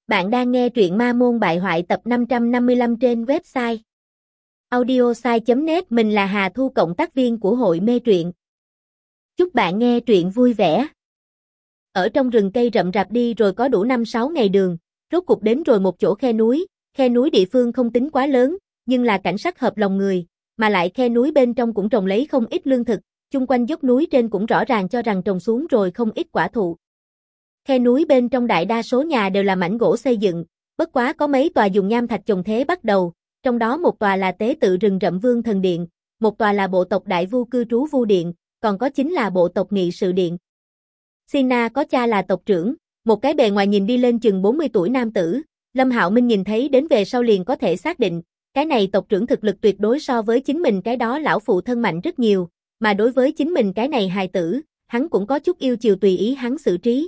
Bạn đang nghe truyện Ma Môn Bại Hoại tập 555 trên website audiosai.net. Mình là Hà Thu, cộng tác viên của hội mê truyện. Chúc bạn nghe truyện vui vẻ. Ở trong rừng cây rậm rạp đi rồi có đủ 5-6 ngày đường, rốt cục đến rồi một chỗ khe núi địa phương không tính quá lớn, nhưng là cảnh sắc hợp lòng người, mà lại khe núi bên trong cũng trồng lấy không ít lương thực, chung quanh dốc núi trên cũng rõ ràng cho rằng trồng xuống rồi không ít quả thụ. Khe núi bên trong đại đa số nhà đều là mảnh gỗ xây dựng, bất quá có mấy tòa dùng nham thạch chồng thế bắt đầu, trong đó một tòa là tế tự rừng rậm Vương Thần Điện, một tòa là bộ tộc Đại Vu cư trú Vu Điện, còn có chính là bộ tộc Nghị Sự Điện. Sina có cha là tộc trưởng, một cái bề ngoài nhìn đi lên chừng 40 tuổi nam tử, Lâm Hạo Minh nhìn thấy đến về sau liền có thể xác định, cái này tộc trưởng thực lực tuyệt đối so với chính mình cái đó lão phụ thân mạnh rất nhiều, mà đối với chính mình cái này hài tử, hắn cũng có chút yêu chiều tùy ý hắn xử trí.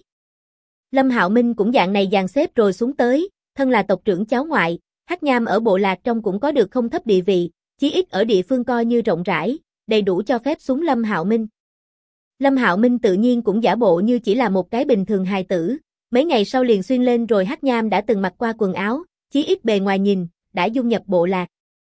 Lâm Hạo Minh cũng dạng này dàn xếp rồi xuống tới, thân là tộc trưởng cháu ngoại, Hắc Nham ở bộ lạc trong cũng có được không thấp địa vị, chí ít ở địa phương coi như rộng rãi, đầy đủ cho phép xuống Lâm Hạo Minh. Lâm Hạo Minh tự nhiên cũng giả bộ như chỉ là một cái bình thường hài tử, mấy ngày sau liền xuyên lên rồi Hắc Nham đã từng mặc qua quần áo, chí ít bề ngoài nhìn, đã dung nhập bộ lạc.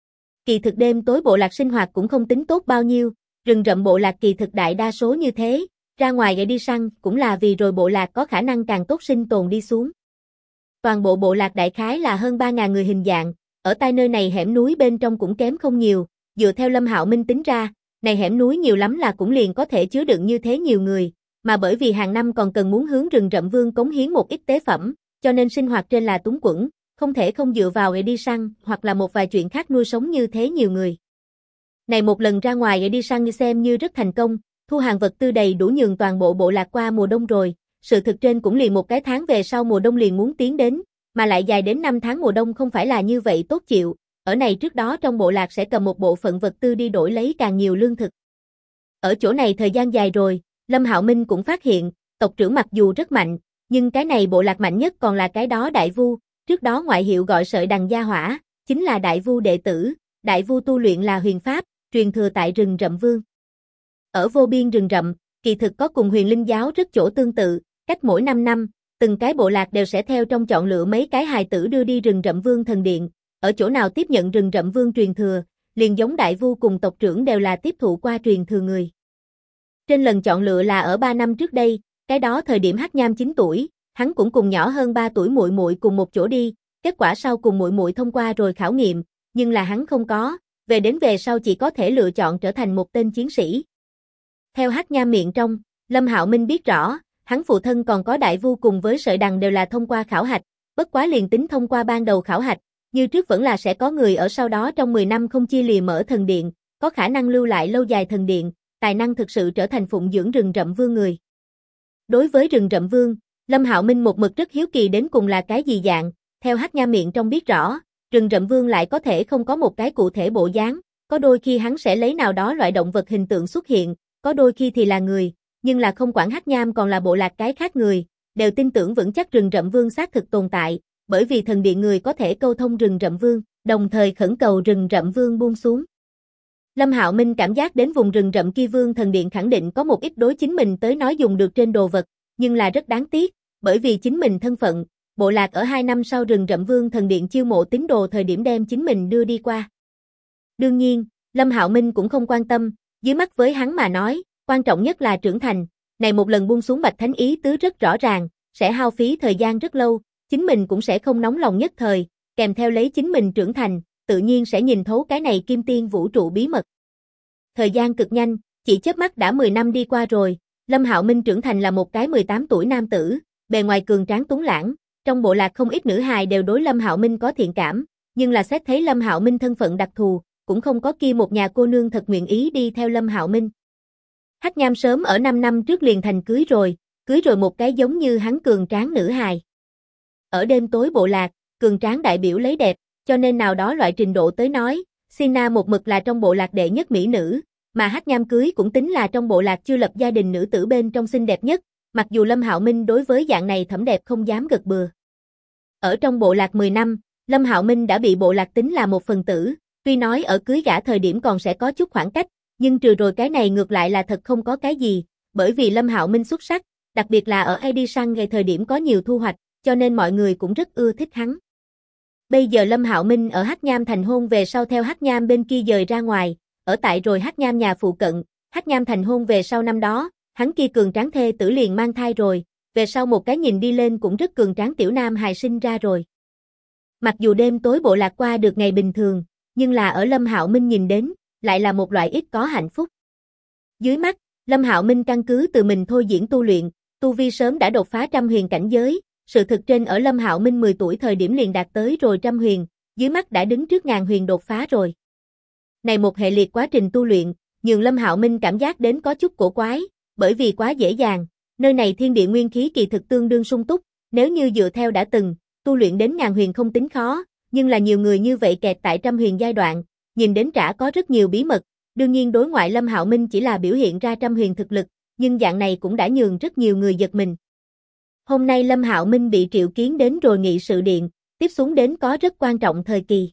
Kỳ thực đêm tối bộ lạc sinh hoạt cũng không tính tốt bao nhiêu, rừng rậm bộ lạc kỳ thực đại đa số như thế. Ra ngoài để đi săn cũng là vì rồi bộ lạc có khả năng càng tốt sinh tồn đi xuống. Toàn bộ bộ lạc đại khái là hơn 3.000 người hình dạng, ở tại nơi này hẻm núi bên trong cũng kém không nhiều, dựa theo Lâm Hạo Minh tính ra, này hẻm núi nhiều lắm là cũng liền có thể chứa đựng như thế nhiều người, mà bởi vì hàng năm còn cần muốn hướng rừng rậm Vương cống hiến một ít tế phẩm, cho nên sinh hoạt trên là túng quẫn, không thể không dựa vào để đi săn hoặc là một vài chuyện khác nuôi sống như thế nhiều người. Này một lần ra ngoài để đi săn xem như rất thành công. Thu hàng vật tư đầy đủ nhường toàn bộ bộ lạc qua mùa đông rồi, sự thực trên cũng liền một cái tháng về sau mùa đông liền muốn tiến đến, mà lại dài đến 5 tháng mùa đông không phải là như vậy tốt chịu, ở này trước đó trong bộ lạc sẽ cầm một bộ phận vật tư đi đổi lấy càng nhiều lương thực. Ở chỗ này thời gian dài rồi, Lâm Hạo Minh cũng phát hiện, tộc trưởng mặc dù rất mạnh, nhưng cái này bộ lạc mạnh nhất còn là cái đó Đại Vu, trước đó ngoại hiệu gọi sợi đằng gia hỏa, chính là Đại Vu đệ tử, Đại Vu tu luyện là huyền pháp, truyền thừa tại rừng rậm Vương. Ở vô biên rừng rậm, kỳ thực có cùng huyền linh giáo rất chỗ tương tự, cách mỗi 5 năm, từng cái bộ lạc đều sẽ theo trong chọn lựa mấy cái hài tử đưa đi rừng rậm Vương Thần Điện, ở chỗ nào tiếp nhận rừng rậm Vương truyền thừa, liền giống Đại Vu cùng tộc trưởng đều là tiếp thụ qua truyền thừa người. Trên lần chọn lựa là ở 3 năm trước đây, cái đó thời điểm Hắc Nham 9 tuổi, hắn cũng cùng nhỏ hơn 3 tuổi muội muội cùng một chỗ đi, kết quả sau cùng muội muội thông qua rồi khảo nghiệm, nhưng là hắn không có, về sau chỉ có thể lựa chọn trở thành một tên chiến sĩ. Theo Hắc Nham miệng trong, Lâm Hạo Minh biết rõ, hắn phụ thân còn có Đại Vu cùng với sợi đằng đều là thông qua khảo hạch, bất quá liền tính thông qua ban đầu khảo hạch, như trước vẫn là sẽ có người ở sau đó trong 10 năm không chia lìa mở thần điện, có khả năng lưu lại lâu dài thần điện, tài năng thực sự trở thành phụng dưỡng rừng rậm Vương người. Đối với rừng rậm Vương, Lâm Hạo Minh một mực rất hiếu kỳ đến cùng là cái gì dạng, theo Hắc Nham miệng trong biết rõ, rừng rậm Vương lại có thể không có một cái cụ thể bộ dáng, có đôi khi hắn sẽ lấy nào đó loại động vật hình tượng xuất hiện, có đôi khi thì là người, nhưng là không quản Hắc Nham còn là bộ lạc cái khác người, đều tin tưởng vững chắc rừng rậm Vương xác thực tồn tại, bởi vì thần điện người có thể câu thông rừng rậm Vương, đồng thời khẩn cầu rừng rậm Vương buông xuống. Lâm Hạo Minh cảm giác đến vùng rừng rậm kia Vương thần điện khẳng định có một ít đối chính mình tới nói dùng được trên đồ vật, nhưng là rất đáng tiếc, bởi vì chính mình thân phận, bộ lạc ở 2 năm sau rừng rậm Vương thần điện chiêu mộ tín đồ thời điểm đem chính mình đưa đi qua. Đương nhiên, Lâm Hạo Minh cũng không quan tâm, dưới mắt với hắn mà nói, quan trọng nhất là trưởng thành, này một lần buông xuống Bạch Thánh ý tứ rất rõ ràng, sẽ hao phí thời gian rất lâu, chính mình cũng sẽ không nóng lòng nhất thời, kèm theo lấy chính mình trưởng thành, tự nhiên sẽ nhìn thấu cái này kim tiên vũ trụ bí mật. Thời gian cực nhanh, chỉ chớp mắt đã 10 năm đi qua rồi, Lâm Hạo Minh trưởng thành là một cái 18 tuổi nam tử, bề ngoài cường tráng tuấn lãng, trong bộ lạc không ít nữ hài đều đối Lâm Hạo Minh có thiện cảm, nhưng là xét thấy Lâm Hạo Minh thân phận đặc thù, cũng không có kia một nhà cô nương thật nguyện ý đi theo Lâm Hạo Minh. Hắc Nham sớm ở 5 năm trước liền thành cưới rồi một cái giống như hắn cường tráng nữ hài. Ở đêm tối bộ lạc, cường tráng đại biểu lấy đẹp, cho nên nào đó loại trình độ tới nói, Sina một mực là trong bộ lạc đệ nhất mỹ nữ, mà Hắc Nham cưới cũng tính là trong bộ lạc chưa lập gia đình nữ tử bên trong xinh đẹp nhất, mặc dù Lâm Hạo Minh đối với dạng này thẩm đẹp không dám gật bừa. Ở trong bộ lạc 10 năm, Lâm Hạo Minh đã bị bộ lạc tính là một phần tử, tuy nói ở cưới gả thời điểm còn sẽ có chút khoảng cách, nhưng trừ rồi cái này ngược lại là thật không có cái gì, bởi vì Lâm Hạo Minh xuất sắc, đặc biệt là ở đi săn ngày thời điểm có nhiều thu hoạch, cho nên mọi người cũng rất ưa thích hắn. Bây giờ Lâm Hạo Minh ở Hắc Nham thành hôn về sau theo Hắc Nham bên kia dời ra ngoài, ở tại rồi Hắc Nham nhà phụ cận, Hắc Nham thành hôn về sau năm đó, hắn kia cường tráng thê tử liền mang thai rồi, về sau một cái nhìn đi lên cũng rất cường tráng tiểu nam hài sinh ra rồi. Mặc dù đêm tối bộ lạc qua được ngày bình thường, nhưng là ở Lâm Hạo Minh nhìn đến, lại là một loại ít có hạnh phúc. Dưới mắt, Lâm Hạo Minh căn cứ từ mình thôi diễn tu luyện, tu vi sớm đã đột phá trăm huyền cảnh giới, sự thực trên ở Lâm Hạo Minh 10 tuổi thời điểm liền đạt tới rồi trăm huyền, dưới mắt đã đứng trước ngàn huyền đột phá rồi. Này một hệ liệt quá trình tu luyện, nhường Lâm Hạo Minh cảm giác đến có chút cổ quái, bởi vì quá dễ dàng, nơi này thiên địa nguyên khí kỳ thực tương đương sung túc, nếu như dựa theo đã từng, tu luyện đến ngàn huyền không tính khó, nhưng là nhiều người như vậy kẹt tại trăm huyền giai đoạn, nhìn đến trả có rất nhiều bí mật, đương nhiên đối ngoại Lâm Hạo Minh chỉ là biểu hiện ra trăm huyền thực lực, nhưng dạng này cũng đã nhường rất nhiều người giật mình. Hôm nay Lâm Hạo Minh bị triệu kiến đến rồi nghị sự điện, tiếp xuống đến có rất quan trọng thời kỳ.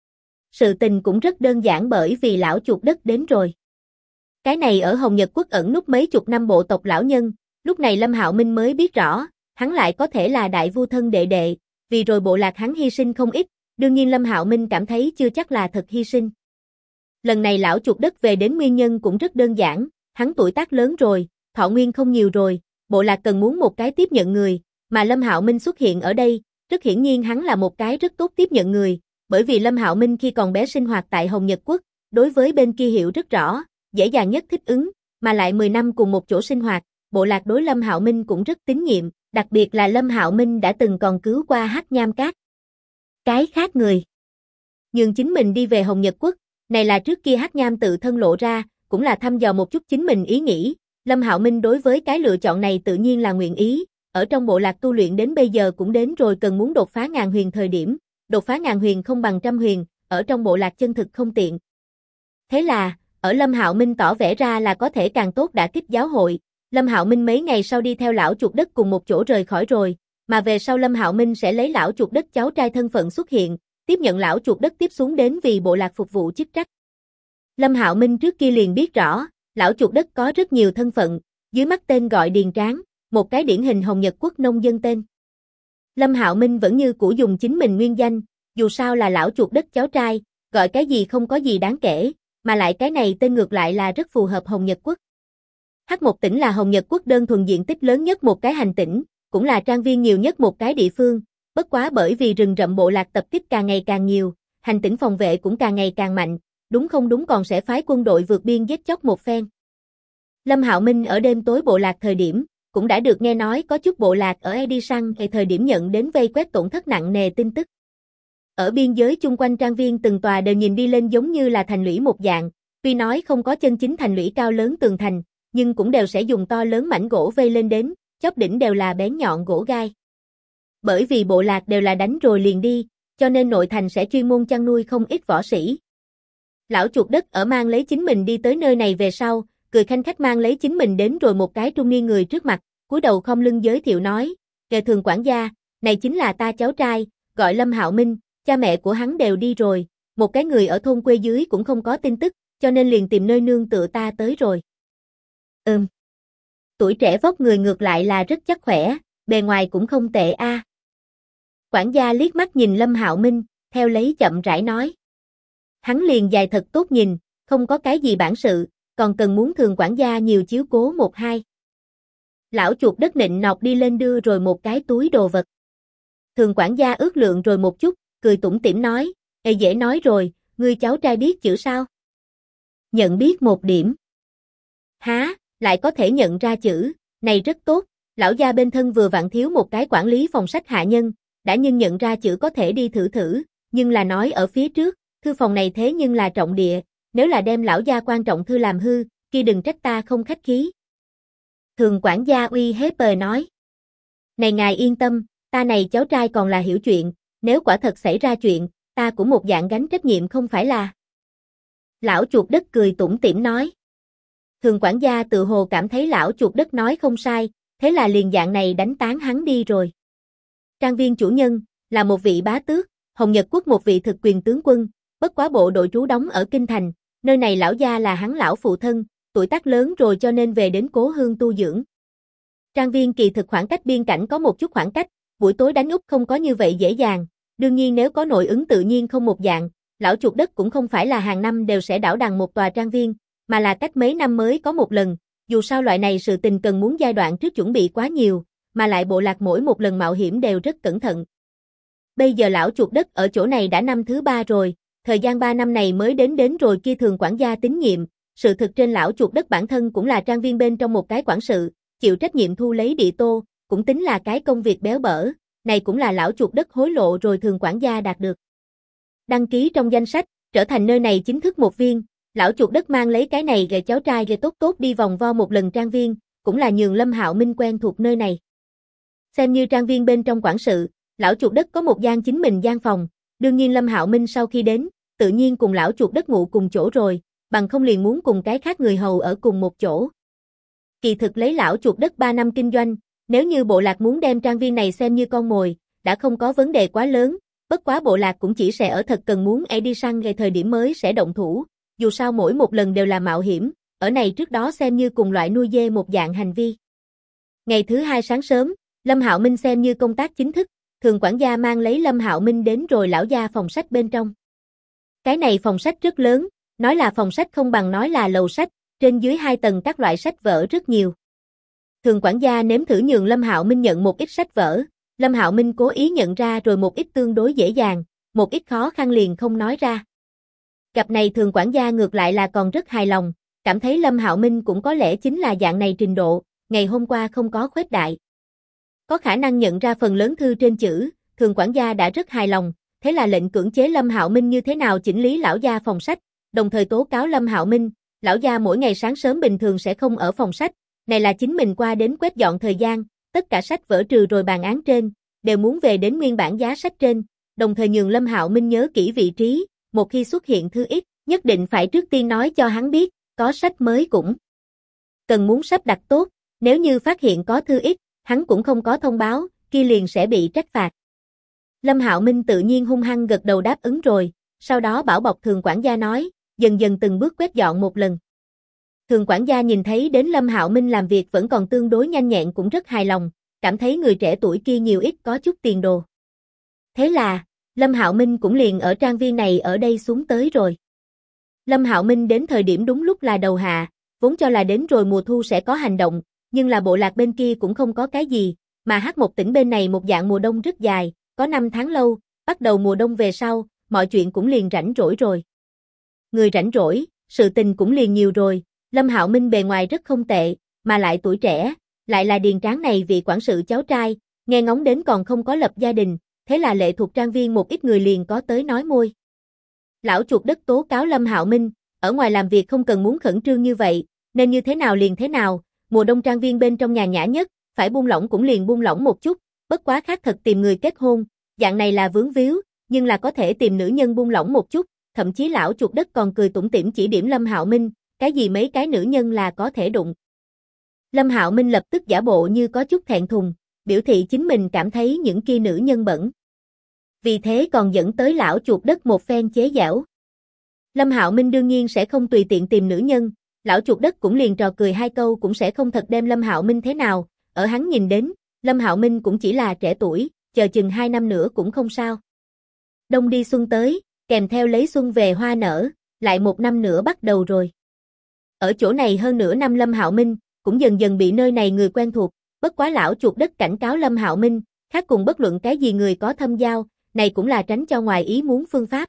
Sự tình cũng rất đơn giản bởi vì lão chuột đất đến rồi. Cái này ở Hồng Nhật Quốc ẩn núp mấy chục năm bộ tộc lão nhân, lúc này Lâm Hạo Minh mới biết rõ, hắn lại có thể là đại vu thân đệ đệ, vì rồi bộ lạc hắn hy sinh không ít, đương nhiên Lâm Hạo Minh cảm thấy chưa chắc là thật hy sinh. Lần này lão chuột đất về đến nguyên nhân cũng rất đơn giản, hắn tuổi tác lớn rồi, thọ nguyên không nhiều rồi, bộ lạc cần muốn một cái tiếp nhận người, mà Lâm Hạo Minh xuất hiện ở đây, rất hiển nhiên hắn là một cái rất tốt tiếp nhận người, bởi vì Lâm Hạo Minh khi còn bé sinh hoạt tại Hồng Nhật Quốc, đối với bên kia hiểu rất rõ, dễ dàng nhất thích ứng, mà lại 10 năm cùng một chỗ sinh hoạt, bộ lạc đối Lâm Hạo Minh cũng rất tín nhiệm, đặc biệt là Lâm Hạo Minh đã từng còn cứu qua Hắc Nham Các. Cái khác người. Nhưng chính mình đi về Hồng Nhật Quốc, này là trước kia Hắc Nham tự thân lộ ra, cũng là thăm dò một chút chính mình ý nghĩ, Lâm Hạo Minh đối với cái lựa chọn này tự nhiên là nguyện ý, ở trong bộ lạc tu luyện đến bây giờ cũng đến rồi cần muốn đột phá ngàn huyền thời điểm, đột phá ngàn huyền không bằng trăm huyền, ở trong bộ lạc chân thực không tiện. Thế là, ở Lâm Hạo Minh tỏ vẻ ra là có thể càng tốt đả kích giáo hội, Lâm Hạo Minh mấy ngày sau đi theo lão chuột đất cùng một chỗ rời khỏi rồi, mà về sau Lâm Hạo Minh sẽ lấy lão chuột đất cháu trai thân phận xuất hiện, tiếp nhận lão chuột đất tiếp xuống đến vì bộ lạc phục vụ chức trách. Lâm Hạo Minh trước kia liền biết rõ, lão chuột đất có rất nhiều thân phận, dưới mắt tên gọi Điền Tráng, một cái điển hình Hồng Nhật Quốc nông dân tên. Lâm Hạo Minh vẫn như cũ dùng chính mình nguyên danh, dù sao là lão chuột đất cháu trai, gọi cái gì không có gì đáng kể, mà lại cái này tên ngược lại là rất phù hợp Hồng Nhật Quốc. H1 tỉnh là Hồng Nhật Quốc đơn thuần diện tích lớn nhất một cái hành tỉnh, cũng là trang viên nhiều nhất một cái địa phương, bất quá bởi vì rừng rậm bộ lạc tập kích càng ngày càng nhiều, hành tỉnh phòng vệ cũng càng ngày càng mạnh, đúng không đúng còn sẽ phái quân đội vượt biên giết chóc một phen. Lâm Hạo Minh ở đêm tối bộ lạc thời điểm, cũng đã được nghe nói có chút bộ lạc ở Edisang thời điểm nhận đến vây quét tổn thất nặng nề tin tức. Ở biên giới chung quanh trang viên từng tòa đều nhìn đi lên giống như là thành lũy một dạng, tuy nói không có chân chính thành lũy cao lớn tường thành, nhưng cũng đều sẽ dùng to lớn mảnh gỗ vây lên đến, chóp đỉnh đều là bén nhọn gỗ gai. Bởi vì bộ lạc đều là đánh rồi liền đi, cho nên nội thành sẽ chuyên môn chăn nuôi không ít võ sĩ. Lão chuột đất ở mang lấy chính mình đi tới nơi này về sau, cười khanh khách mang lấy chính mình đến rồi một cái trung niên người trước mặt, cúi đầu khom lưng giới thiệu nói, "Kẻ thường quản gia, này chính là ta cháu trai, gọi Lâm Hạo Minh, cha mẹ của hắn đều đi rồi, một cái người ở thôn quê dưới cũng không có tin tức, cho nên liền tìm nơi nương tựa ta tới rồi." Tuổi trẻ vóc người ngược lại là rất chắc khỏe, bề ngoài cũng không tệ a. Quản gia liếc mắt nhìn Lâm Hạo Minh, theo lấy chậm rãi nói. Hắn liền dài thật tốt nhìn, không có cái gì bản sự, còn cần muốn thường quản gia nhiều chiếu cố một hai. Lão chuột đất nịnh nọt đi lên đưa rồi một cái túi đồ vật. Thường quản gia ước lượng rồi một chút, cười tủm tỉm nói, "Ê dễ nói rồi, ngươi cháu trai biết chữ sao?" "Nhận biết một điểm." "Há, lại có thể nhận ra chữ, này rất tốt, lão gia bên thân vừa vặn thiếu một cái quản lý phòng sách hạ nhân, đã nhưng nhận ra chữ có thể đi thử thử, nhưng là nói ở phía trước, thư phòng này thế nhưng là trọng địa, nếu là đem lão gia quan trọng thư làm hư, kia đừng trách ta không khách khí." Thường quản gia uy hiếp nói. "Này ngài yên tâm, ta này cháu trai còn là hiểu chuyện, nếu quả thật xảy ra chuyện, ta cũng một dạng gánh trách nhiệm không phải là." Lão chuột đất cười tủm tỉm nói. Thường quản gia tự hồ cảm thấy lão chuột đất nói không sai, thế là liền dạng này đánh tán hắn đi rồi. Trang viên chủ nhân, là một vị bá tước, Hồng Nhật Quốc một vị thực quyền tướng quân, bất quá bộ đội trú đóng ở Kinh Thành, nơi này lão gia là hắn lão phụ thân, tuổi tác lớn rồi cho nên về đến cố hương tu dưỡng. Trang viên kỳ thực khoảng cách biên cảnh có một chút khoảng cách, buổi tối đánh úp không có như vậy dễ dàng, đương nhiên nếu có nội ứng tự nhiên không một dạng, lão chuột đất cũng không phải là hàng năm đều sẽ đảo đằng một tòa trang viên, mà là cách mấy năm mới có một lần, dù sao loại này sự tình cần muốn giai đoạn trước chuẩn bị quá nhiều, mà lại bộ lạc mỗi một lần mạo hiểm đều rất cẩn thận. Bây giờ lão chuột đất ở chỗ này đã năm thứ 3 rồi, thời gian 3 năm này mới đến rồi kia thường quản gia tín nhiệm, sự thực trên lão chuột đất bản thân cũng là trang viên bên trong một cái quản sự, chịu trách nhiệm thu lấy địa tô, cũng tính là cái công việc béo bở, này cũng là lão chuột đất hối lộ rồi thường quản gia đạt được. Đăng ký trong danh sách, trở thành nơi này chính thức một viên, lão chuột đất mang lấy cái này gầy cháu trai gầy tốt đi vòng vo một lần trang viên, cũng là nhường Lâm Hạo Minh quen thuộc nơi này. Xem như trang viên bên trong quản sự, lão chuột đất có một gian chính mình gian phòng, đương nhiên Lâm Hạo Minh sau khi đến, tự nhiên cùng lão chuột đất ngủ cùng chỗ rồi, bằng không liền muốn cùng cái khác người hầu ở cùng một chỗ. Kỳ thực lấy lão chuột đất 3 năm kinh doanh, nếu như bộ lạc muốn đem trang viên này xem như con mồi, đã không có vấn đề quá lớn, bất quá bộ lạc cũng chỉ sẽ ở thật cần muốn đi săn về thời điểm mới sẽ động thủ, dù sao mỗi một lần đều là mạo hiểm, ở này trước đó xem như cùng loại nuôi dê một dạng hành vi. Ngày thứ 2 sáng sớm, Lâm Hạo Minh xem như công tác chính thức, thường quản gia mang lấy Lâm Hạo Minh đến rồi lão gia phòng sách bên trong. Cái này phòng sách rất lớn, nói là phòng sách không bằng nói là lầu sách, trên dưới 2 tầng các loại sách vở rất nhiều. Thường quản gia nếm thử nhường Lâm Hạo Minh nhận một ít sách vở, Lâm Hạo Minh cố ý nhận ra rồi một ít tương đối dễ dàng, một ít khó khăn liền không nói ra. Cặp này thường quản gia ngược lại là còn rất hài lòng, cảm thấy Lâm Hạo Minh cũng có lẽ chính là dạng này trình độ, ngày hôm qua không có khuếch đại. Có khả năng nhận ra phần lớn thư trên chữ, thường quản gia đã rất hài lòng, thế là lệnh cưỡng chế Lâm Hạo Minh như thế nào chỉnh lý lão gia phòng sách, đồng thời tố cáo Lâm Hạo Minh, lão gia mỗi ngày sáng sớm bình thường sẽ không ở phòng sách, này là chính mình qua đến quét dọn thời gian, tất cả sách vở trừ rồi bàn án trên, đều muốn về đến nguyên bản giá sách trên, đồng thời nhường Lâm Hạo Minh nhớ kỹ vị trí, một khi xuất hiện thư ít, nhất định phải trước tiên nói cho hắn biết, có sách mới cũng cần muốn sắp đặt tốt, nếu như phát hiện có thư ít, hắn cũng không có thông báo, kia liền sẽ bị trách phạt. Lâm Hạo Minh tự nhiên hung hăng gật đầu đáp ứng rồi, sau đó bảo bọc thường quản gia nói, dần dần từng bước quét dọn một lần. Thường quản gia nhìn thấy đến Lâm Hạo Minh làm việc vẫn còn tương đối nhanh nhẹn cũng rất hài lòng, cảm thấy người trẻ tuổi kia nhiều ít có chút tiền đồ. Thế là, Lâm Hạo Minh cũng liền ở trang viên này ở đây xuống tới rồi. Lâm Hạo Minh đến thời điểm đúng lúc là đầu hạ, vốn cho là đến rồi mùa thu sẽ có hành động, nhưng là bộ lạc bên kia cũng không có cái gì, mà H1 tỉnh bên này một dạng mùa đông rất dài, có 5 tháng lâu, bắt đầu mùa đông về sau, mọi chuyện cũng liền rảnh rỗi rồi. Người rảnh rỗi, sự tình cũng liền nhiều rồi, Lâm Hạo Minh bề ngoài rất không tệ, mà lại tuổi trẻ, lại là điền tráng này vị quản sự cháu trai, nghe ngóng đến còn không có lập gia đình, thế là lệ thuộc trang viên một ít người liền có tới nói môi. Lão chuột đất tố cáo Lâm Hạo Minh, ở ngoài làm việc không cần muốn khẩn trương như vậy, nên như thế nào liền thế nào, mùa đông trang viên bên trong nhàn nhã nhất, phải buông lỏng cũng liền buông lỏng một chút, bất quá khác thật tìm người kết hôn, dạng này là vướng víu, nhưng là có thể tìm nữ nhân buông lỏng một chút, thậm chí lão chuột đất còn cười tủm tỉm chỉ điểm Lâm Hạo Minh, cái gì mấy cái nữ nhân là có thể đụng. Lâm Hạo Minh lập tức giả bộ như có chút thẹn thùng, biểu thị chính mình cảm thấy những kia nữ nhân bẩn. Vì thế còn dẫn tới lão chuột đất một phen chế giễu. Lâm Hạo Minh đương nhiên sẽ không tùy tiện tìm nữ nhân, lão chuột đất cũng liền trò cười 2 câu cũng sẽ không thật đem Lâm Hạo Minh thế nào, ở hắn nhìn đến, Lâm Hạo Minh cũng chỉ là trẻ tuổi, chờ chừng 2 năm nữa cũng không sao. Đông đi xuân tới, kèm theo lấy xuân về hoa nở, lại 1 năm nữa bắt đầu rồi. Ở chỗ này hơn nửa năm Lâm Hạo Minh, cũng dần dần bị nơi này người quen thuộc, bất quá lão chuột đất cảnh cáo Lâm Hạo Minh, khác cùng bất luận cái gì người có thâm giao, này cũng là tránh cho ngoài ý muốn phương pháp.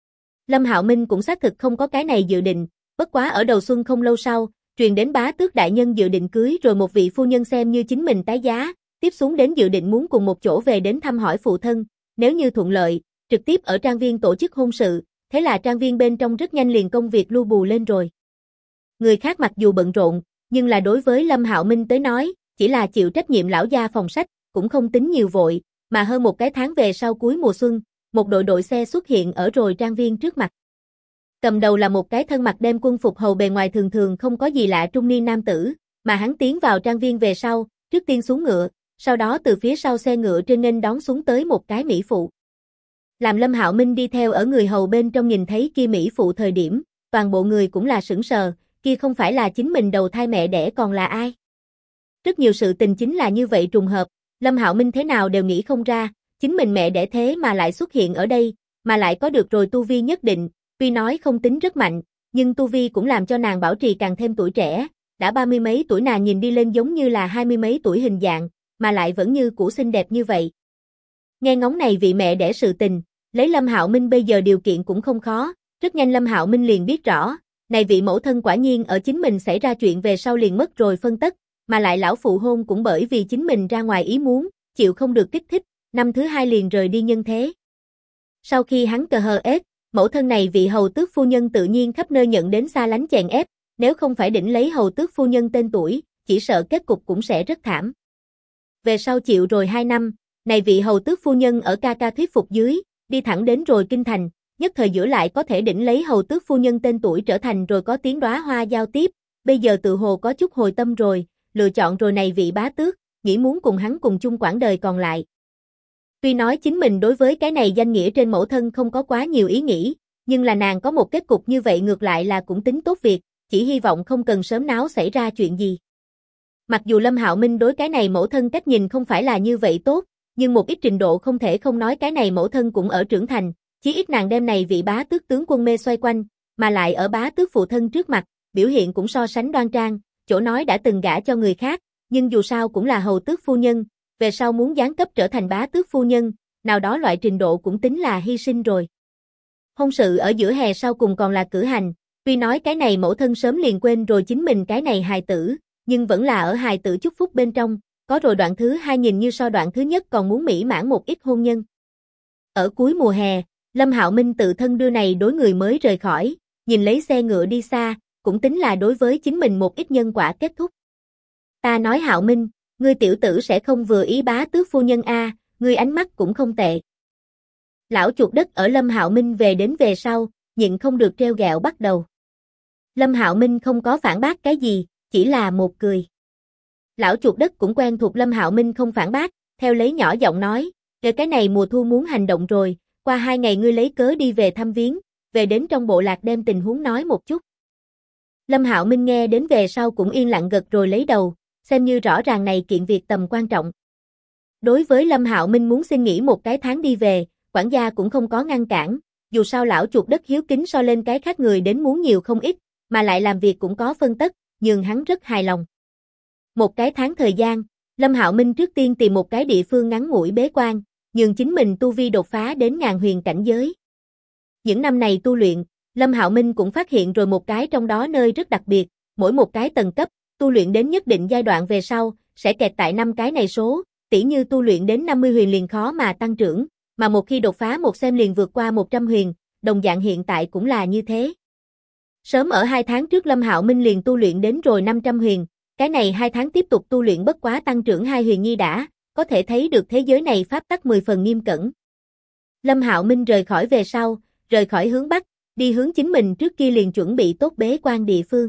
Lâm Hạo Minh cũng xác thực không có cái này dự định, bất quá ở đầu xuân không lâu sau, truyền đến bá tước đại nhân dự định cưới rồi một vị phu nhân xem như chính mình tái giá, tiếp xuống đến dự định muốn cùng một chỗ về đến thăm hỏi phụ thân, nếu như thuận lợi, trực tiếp ở trang viên tổ chức hôn sự, thế là trang viên bên trong rất nhanh liền công việc lu bù lên rồi. Người khác mặc dù bận rộn, nhưng là đối với Lâm Hạo Minh tới nói, chỉ là chịu trách nhiệm lão gia phòng sách, cũng không tính nhiều vội, mà hơn một cái tháng về sau cuối mùa xuân, một đội xe xuất hiện ở rồi trang viên trước mặt. Cầm đầu là một cái thân mặc đem quân phục hầu bề ngoài thường thường không có gì lạ trung niên nam tử, mà hắn tiến vào trang viên về sau, trước tiên xuống ngựa, sau đó từ phía sau xe ngựa trên nên đón xuống tới một cái mỹ phụ. Làm Lâm Hạo Minh đi theo ở người hầu bên trong nhìn thấy kia mỹ phụ thời điểm, toàn bộ người cũng là sững sờ, kia không phải là chính mình đầu thai mẹ đẻ còn là ai. Rất nhiều sự tình chính là như vậy trùng hợp, Lâm Hạo Minh thế nào đều nghĩ không ra, chính mình mẹ đẻ thế mà lại xuất hiện ở đây, mà lại có được rồi tu vi nhất định, tuy nói không tính rất mạnh, nhưng tu vi cũng làm cho nàng bảo trì càng thêm tuổi trẻ, đã 30 mấy tuổi nàng nhìn đi lên giống như là 20 mấy tuổi hình dạng, mà lại vẫn như cũ xinh đẹp như vậy. Nghe ngóng này vị mẹ đẻ sự tình, lấy Lâm Hạo Minh bây giờ điều kiện cũng không khó, rất nhanh Lâm Hạo Minh liền biết rõ, này vị mẫu thân quả nhiên ở chính mình xảy ra chuyện về sau liền mất rồi phân tất, mà lại lão phụ hôn cũng bởi vì chính mình ra ngoài ý muốn, chịu không được kích thích, năm thứ hai liền rời đi nhân thế. Sau khi hắn cờ hờ ết, mẫu thân này vị hầu tước phu nhân tự nhiên khắp nơi nhận đến xa lánh chèn ép, nếu không phải đỉnh lấy hầu tước phu nhân tên tuổi, chỉ sợ kết cục cũng sẽ rất thảm. Về sau chịu rồi 2 năm, này vị hầu tước phu nhân ở ca ca thuyết phục dưới, đi thẳng đến rồi kinh thành, nhất thời giữa lại có thể đỉnh lấy hầu tước phu nhân tên tuổi trở thành rồi có tiếng đóa hoa giao tiếp, bây giờ tự hồ có chút hồi tâm rồi, lựa chọn rồi này vị bá tước, nghĩ muốn cùng hắn cùng chung quãng đời còn lại. Tuy nói chính mình đối với cái này danh nghĩa trên mẫu thân không có quá nhiều ý nghĩ, nhưng là nàng có một kết cục như vậy ngược lại là cũng tính tốt việc, chỉ hy vọng không cần sớm náo xảy ra chuyện gì. Mặc dù Lâm Hạo Minh đối cái này mẫu thân cách nhìn không phải là như vậy tốt, nhưng một ít trình độ không thể không nói cái này mẫu thân cũng ở trưởng thành, chí ít nàng đem này vị bá tước tướng quân mê xoay quanh, mà lại ở bá tước phụ thân trước mặt, biểu hiện cũng so sánh đoan trang, chỗ nói đã từng gả cho người khác, nhưng dù sao cũng là hầu tước phu nhân, về sau muốn giáng cấp trở thành bá tước phu nhân, nào đó loại trình độ cũng tính là hy sinh rồi. Hôn sự ở giữa hè sau cùng còn là cử hành, tuy nói cái này mẫu thân sớm liền quên rồi chính mình cái này hài tử, nhưng vẫn là ở hài tử chúc phúc bên trong, có rồi đoạn thứ hai nhìn như so đoạn thứ nhất còn muốn mỹ mãn một ít hôn nhân. Ở cuối mùa hè, Lâm Hạo Minh tự thân đưa này đối người mới rời khỏi, nhìn lấy xe ngựa đi xa, cũng tính là đối với chính mình một ít nhân quả kết thúc. Ta nói Hạo Minh, ngươi tiểu tử sẽ không vừa ý bá tước phu nhân a, ngươi ánh mắt cũng không tệ. Lão chuột đất ở Lâm Hạo Minh về đến về sau, nhịn không được trêu ghẹo bắt đầu. Lâm Hạo Minh không có phản bác cái gì, chỉ là một cười. Lão chuột đất cũng quen thuộc Lâm Hạo Minh không phản bác, theo lấy nhỏ giọng nói, cái này mùa thu muốn hành động rồi, qua 2 ngày ngươi lấy cớ đi về thăm viếng, về đến trong bộ lạc đem tình huống nói một chút. Lâm Hạo Minh nghe đến về sau cũng yên lặng gật rồi lấy đầu, xem như rõ ràng này kiện việc tầm quan trọng. Đối với Lâm Hạo Minh muốn xin nghỉ một cái tháng đi về, quản gia cũng không có ngăn cản, dù sao lão chuột đất hiếu kính so lên cái khác người đến muốn nhiều không ít, mà lại làm việc cũng có phân tất, nhường hắn rất hài lòng. Một cái tháng thời gian, Lâm Hạo Minh trước tiên tìm một cái địa phương ngắn ngủi bế quan, nhường chính mình tu vi đột phá đến ngàn huyền cảnh giới. Những năm này tu luyện, Lâm Hạo Minh cũng phát hiện rồi một cái trong đó nơi rất đặc biệt, mỗi một cái tầng cấp, tu luyện đến nhất định giai đoạn về sau, sẽ kẹt tại 5 cái này số, tỉ như tu luyện đến 50 huyền liền khó mà tăng trưởng, mà một khi đột phá một xem liền vượt qua 100 huyền, đồng dạng hiện tại cũng là như thế. Sớm ở 2 tháng trước Lâm Hạo Minh liền tu luyện đến rồi 500 huyền, cái này 2 tháng tiếp tục tu luyện bất quá tăng trưởng 2 huyền nhi đã, có thể thấy được thế giới này pháp tắc 10 phần nghiêm cẩn. Lâm Hạo Minh rời khỏi về sau, rời khỏi hướng Bắc, đi hướng chính mình trước kia liền chuẩn bị tốt bế quan địa phương.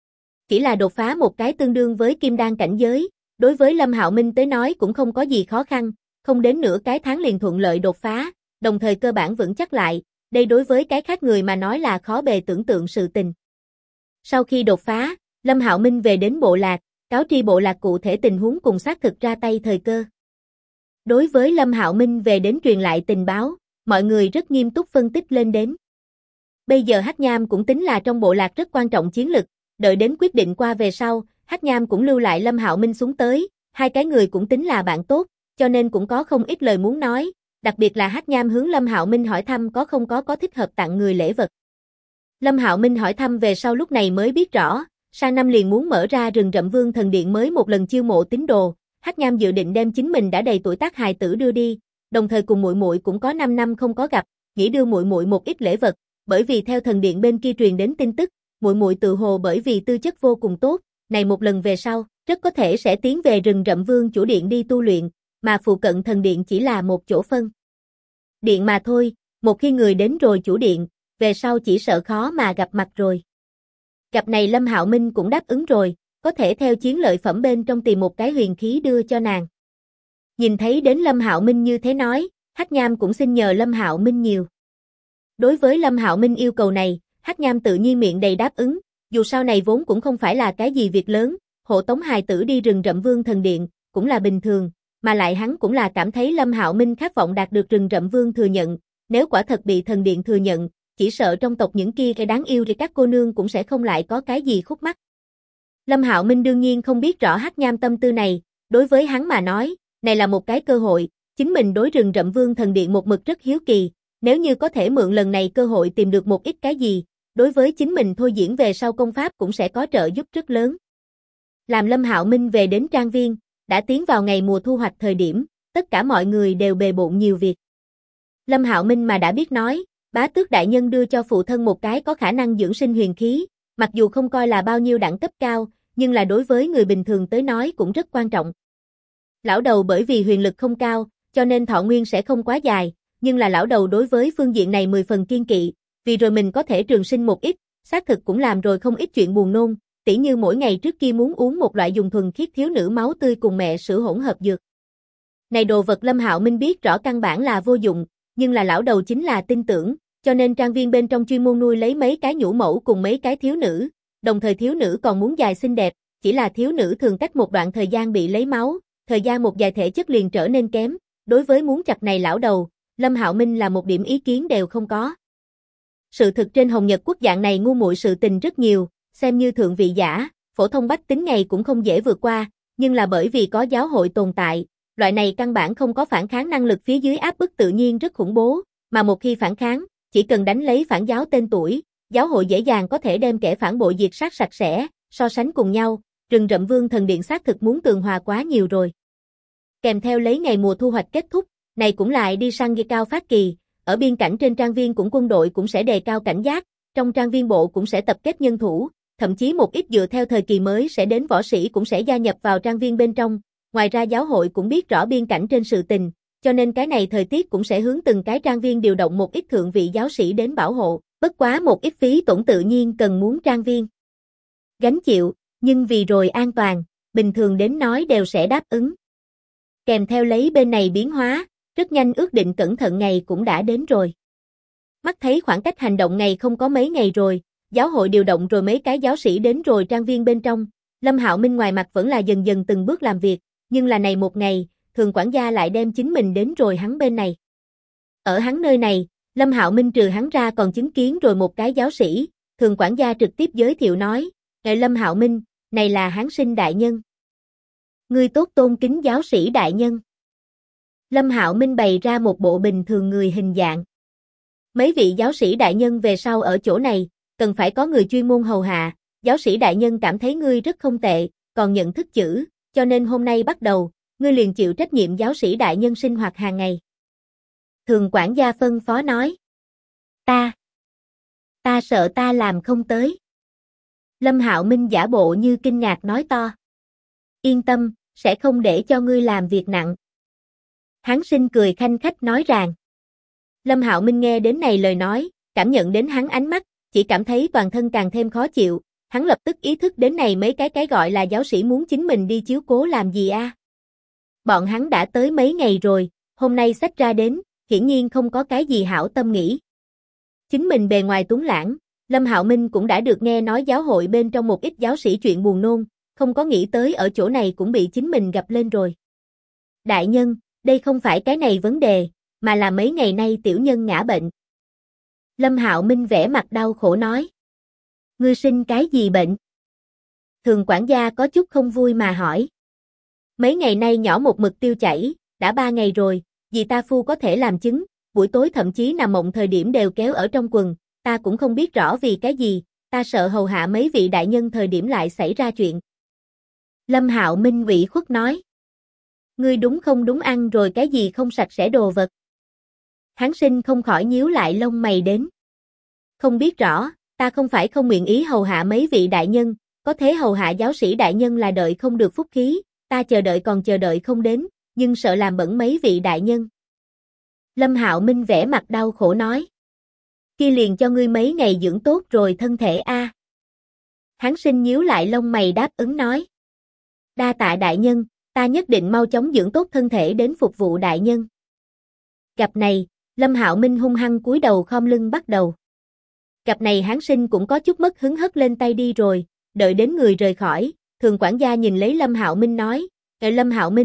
Chỉ là đột phá một cái tương đương với kim đan cảnh giới, đối với Lâm Hạo Minh tới nói cũng không có gì khó khăn, không đến nửa cái tháng liền thuận lợi đột phá, đồng thời cơ bản vững chắc lại, đây đối với cái khác người mà nói là khó bề tưởng tượng sự tình. Sau khi đột phá, Lâm Hạo Minh về đến bộ lạc, cáo tri bộ lạc cụ thể tình huống cùng xác thực ra tay thời cơ. Đối với Lâm Hạo Minh về đến truyền lại tình báo, mọi người rất nghiêm túc phân tích lên đến. Bây giờ Hắc Nham cũng tính là trong bộ lạc rất quan trọng chiến lực, đợi đến quyết định qua về sau, Hắc Nham cũng lưu lại Lâm Hạo Minh xuống tới, hai cái người cũng tính là bạn tốt, cho nên cũng có không ít lời muốn nói, đặc biệt là Hắc Nham hướng Lâm Hạo Minh hỏi thăm có không có thích hợp tặng người lễ vật. Lâm Hạo Minh hỏi thăm về sau lúc này mới biết rõ, sang năm liền muốn mở ra rừng rậm Vương Thần Điện mới một lần chiêu mộ tín đồ, Hắc Nham dự định đem chính mình đã đầy tuổi tác hài tử đưa đi, đồng thời cùng muội muội cũng có 5 năm không có gặp, nghĩ đưa muội muội một ít lễ vật, bởi vì theo thần điện bên kia truyền đến tin tức, muội muội tự hồ bởi vì tư chất vô cùng tốt, này một lần về sau, rất có thể sẽ tiến về rừng rậm Vương chủ điện đi tu luyện, mà phụ cận thần điện chỉ là một chỗ phân điện mà thôi, một khi người đến rồi chủ điện, về sau chỉ sợ khó mà gặp mặt rồi. Gặp này Lâm Hạo Minh cũng đáp ứng rồi, có thể theo chiến lợi phẩm bên trong tìm một cái huyền khí đưa cho nàng. Nhìn thấy đến Lâm Hạo Minh như thế nói, Hắc Nham cũng xin nhờ Lâm Hạo Minh nhiều. Đối với Lâm Hạo Minh yêu cầu này, Hắc Nham tự nhiên miệng đầy đáp ứng, dù sau này vốn cũng không phải là cái gì việc lớn, hộ tống hài tử đi rừng rậm Vương Thần Điện, cũng là bình thường, mà lại hắn cũng là cảm thấy Lâm Hạo Minh khát vọng đạt được rừng rậm vương thừa nhận, nếu quả thật bị thần điện thừa nhận, chỉ sợ trong tộc những kia cái đáng yêu thì các cô nương cũng sẽ không lại có cái gì khúc mắc. Lâm Hạo Minh đương nhiên không biết rõ Hắc Nham tâm tư này, đối với hắn mà nói, này là một cái cơ hội, chính mình đối rừng rậm vương thần điện một mực rất hiếu kỳ, nếu như có thể mượn lần này cơ hội tìm được một ít cái gì, đối với chính mình thôi diễn về sau công pháp cũng sẽ có trợ giúp rất lớn. Làm Lâm Hạo Minh về đến trang viên, đã tiến vào ngày mùa thu hoạch thời điểm, tất cả mọi người đều bề bộn nhiều việc. Lâm Hạo Minh mà đã biết nói, bá tước đại nhân đưa cho phụ thân một cái có khả năng dưỡng sinh huyền khí, mặc dù không coi là bao nhiêu đẳng cấp cao, nhưng là đối với người bình thường tới nói cũng rất quan trọng. Lão đầu bởi vì huyền lực không cao, cho nên thọ nguyên sẽ không quá dài, nhưng là lão đầu đối với phương diện này 10 phần kiên kỵ, vì rồi mình có thể trường sinh một ít, xác thực cũng làm rồi không ít chuyện buồn nôn, tỉ như mỗi ngày trước kia muốn uống một loại dùng thuần khiết thiếu nữ máu tươi cùng mẹ sữa hỗn hợp dược. Này đồ vật Lâm Hạo Minh biết rõ căn bản là vô dụng, nhưng là lão đầu chính là tin tưởng, cho nên trang viên bên trong chuyên môn nuôi lấy mấy cái nhũ mẫu cùng mấy cái thiếu nữ, đồng thời thiếu nữ còn muốn dài xinh đẹp, chỉ là thiếu nữ thường cách một đoạn thời gian bị lấy máu, thời gian một dài thể chất liền trở nên kém, đối với muốn chặt này lão đầu, Lâm Hạo Minh là một điểm ý kiến đều không có. Sự thực trên Hồng Nhật quốc dạng này ngu muội sự tình rất nhiều, xem như thượng vị giả, phổ thông bách tính ngày cũng không dễ vượt qua, nhưng là bởi vì có giáo hội tồn tại, loại này căn bản không có phản kháng năng lực phía dưới áp bức tự nhiên rất khủng bố, mà một khi phản kháng, chỉ cần đánh lấy phản giáo tên tuổi, giáo hội dễ dàng có thể đem kẻ phản bội diệt sát sạch sẽ, so sánh cùng nhau, rừng rậm vương thần điện xác thực muốn tường hòa quá nhiều rồi. Kèm theo lấy ngày mùa thu hoạch kết thúc, này cũng lại đi săn ghi cao phát kỳ, ở biên cảnh trên trang viên cũng quân đội cũng sẽ đề cao cảnh giác, trong trang viên bộ cũng sẽ tập kết nhân thủ, thậm chí một ít dựa theo thời kỳ mới sẽ đến võ sĩ cũng sẽ gia nhập vào trang viên bên trong, ngoài ra giáo hội cũng biết rõ biên cảnh trên sự tình, cho nên cái này thời tiết cũng sẽ hướng từng cái trang viên điều động một ít thượng vị giáo sĩ đến bảo hộ, bất quá một ít phí tổn tự nhiên cần muốn trang viên gánh chịu, nhưng vì rồi an toàn, bình thường đến nói đều sẽ đáp ứng. Kèm theo lấy bên này biến hóa, rất nhanh ước định cẩn thận ngày cũng đã đến rồi. Mắt thấy khoảng cách hành động ngày không có mấy ngày rồi, giáo hội điều động rồi mấy cái giáo sĩ đến rồi trang viên bên trong, Lâm Hạo Minh ngoài mặt vẫn là dần dần từng bước làm việc, nhưng là này một ngày, thường quản gia lại đem chính mình đến rồi hắn bên này. Ở hắn nơi này, Lâm Hạo Minh trừ hắn ra còn chứng kiến rồi một cái giáo sĩ, thường quản gia trực tiếp giới thiệu nói, "Ngài Lâm Hạo Minh, này là Hán Sinh đại nhân." "Ngươi tốt tôn kính giáo sĩ đại nhân." Lâm Hạo Minh bày ra một bộ bình thường người hình dạng. "Mấy vị giáo sĩ đại nhân về sau ở chỗ này, cần phải có người chuyên môn hầu hạ, giáo sĩ đại nhân cảm thấy ngươi rất không tệ, còn nhận thức chữ, cho nên hôm nay bắt đầu, ngươi liền chịu trách nhiệm giáo sĩ đại nhân sinh hoạt hàng ngày." Thường quản gia phân phó nói. Ta sợ ta làm không tới." Lâm Hạo Minh giả bộ như kinh ngạc nói to. "Yên tâm, sẽ không để cho ngươi làm việc nặng." Hán Sinh cười khanh khách nói rằng. Lâm Hạo Minh nghe đến này lời nói, cảm nhận đến hắn ánh mắt, chỉ cảm thấy toàn thân càng thêm khó chịu, hắn lập tức ý thức đến này mấy cái gọi là giáo sĩ muốn chính mình đi chiếu cố làm gì a? Bọn hắn đã tới mấy ngày rồi, hôm nay xách ra đến, hiển nhiên không có cái gì hảo tâm nghĩ. Chính mình bề ngoài tuấn lãng, Lâm Hạo Minh cũng đã được nghe nói giáo hội bên trong một ít giáo sĩ chuyện buồn nôn, không có nghĩ tới ở chỗ này cũng bị chính mình gặp lên rồi. "Đại nhân, đây không phải cái này vấn đề, mà là mấy ngày nay tiểu nhân ngã bệnh." Lâm Hạo Minh vẻ mặt đau khổ nói. "Ngươi sinh cái gì bệnh?" Thường quản gia có chút không vui mà hỏi. "Mấy ngày nay nhỏ một mực tiêu chảy, đã 3 ngày rồi, dì ta phu có thể làm chứng, buổi tối thậm chí nằm mộng thời điểm đều kéo ở trong quần, ta cũng không biết rõ vì cái gì, ta sợ hầu hạ mấy vị đại nhân thời điểm lại xảy ra chuyện." Lâm Hạo Minh ủy khuất nói. "Ngươi đúng không đúng ăn rồi cái gì không sạch sẽ đồ vật?" Hán Sinh không khỏi nhíu lại lông mày đến. "Không biết rõ, ta không phải không nguyện ý hầu hạ mấy vị đại nhân, có thế hầu hạ giáo sĩ đại nhân là đợi không được phúc khí, ta chờ đợi còn chờ đợi không đến, nhưng sợ làm bẩn mấy vị đại nhân." Lâm Hạo Minh vẻ mặt đau khổ nói. "Kia liền cho ngươi mấy ngày dưỡng tốt rồi thân thể a." Hán Sinh nhíu lại lông mày đáp ứng nói. "Đa tạ đại nhân, ta nhất định mau chóng dưỡng tốt thân thể đến phục vụ đại nhân." Gặp này, Lâm Hạo Minh hung hăng cúi đầu khom lưng bắt đầu. Gặp này Hán Sinh cũng có chút mất hứng hất lên tay đi rồi, đợi đến người rời khỏi, thường quản gia nhìn lấy Lâm Hạo Minh nói, "Lâm Hạo Minh,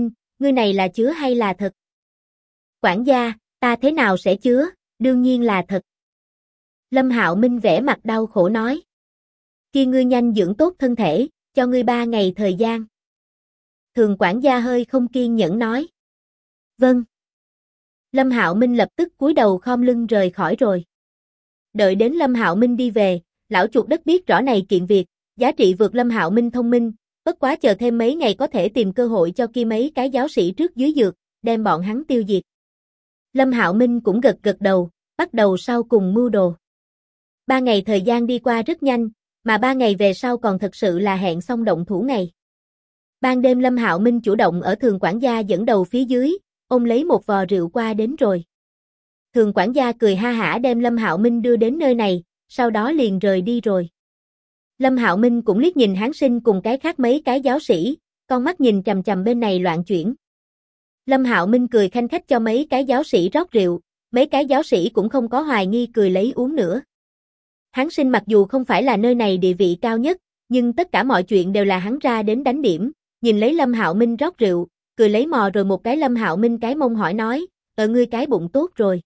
ngươi này là chứa hay là thật? Quản gia, ta thế nào sẽ chứa, đương nhiên là thật. Lâm Hạo Minh vẻ mặt đau khổ nói. Kia ngươi nhanh dưỡng tốt thân thể, cho ngươi 3 ngày thời gian. Thường quản gia hơi không kiên nhẫn nói. Vâng. Lâm Hạo Minh lập tức cúi đầu khom lưng rời khỏi rồi. Đợi đến Lâm Hạo Minh đi về, lão chuột đất biết rõ này kiện việc, giá trị vượt Lâm Hạo Minh thông minh, bất quá chờ thêm mấy ngày có thể tìm cơ hội cho kia mấy cái giáo sĩ trước dưới dược, đem bọn hắn tiêu diệt. Lâm Hạo Minh cũng gật gật đầu, bắt đầu sau cùng mưu đồ. 3 ngày thời gian đi qua rất nhanh, mà 3 ngày về sau còn thật sự là hẹn xong động thủ ngày. Ban đêm Lâm Hạo Minh chủ động ở Thường quản gia dẫn đầu phía dưới, ôm lấy một vò rượu qua đến rồi. Thường quản gia cười ha hả đem Lâm Hạo Minh đưa đến nơi này, sau đó liền rời đi rồi. Lâm Hạo Minh cũng liếc nhìn Hán Sinh cùng cái khác mấy cái giáo sĩ, con mắt nhìn chằm chằm bên này loạn chuyển. Lâm Hạo Minh cười khanh khách cho mấy cái giáo sĩ rót rượu, mấy cái giáo sĩ cũng không có hoài nghi cười lấy uống nữa. Hán Sinh mặc dù không phải là nơi này địa vị cao nhất, nhưng tất cả mọi chuyện đều là hắn ra đến đánh điểm, nhìn lấy Lâm Hạo Minh rót rượu, cười lấy mò rồi một cái Lâm Hạo Minh cái mông hỏi nói, ngươi cái bụng tốt rồi.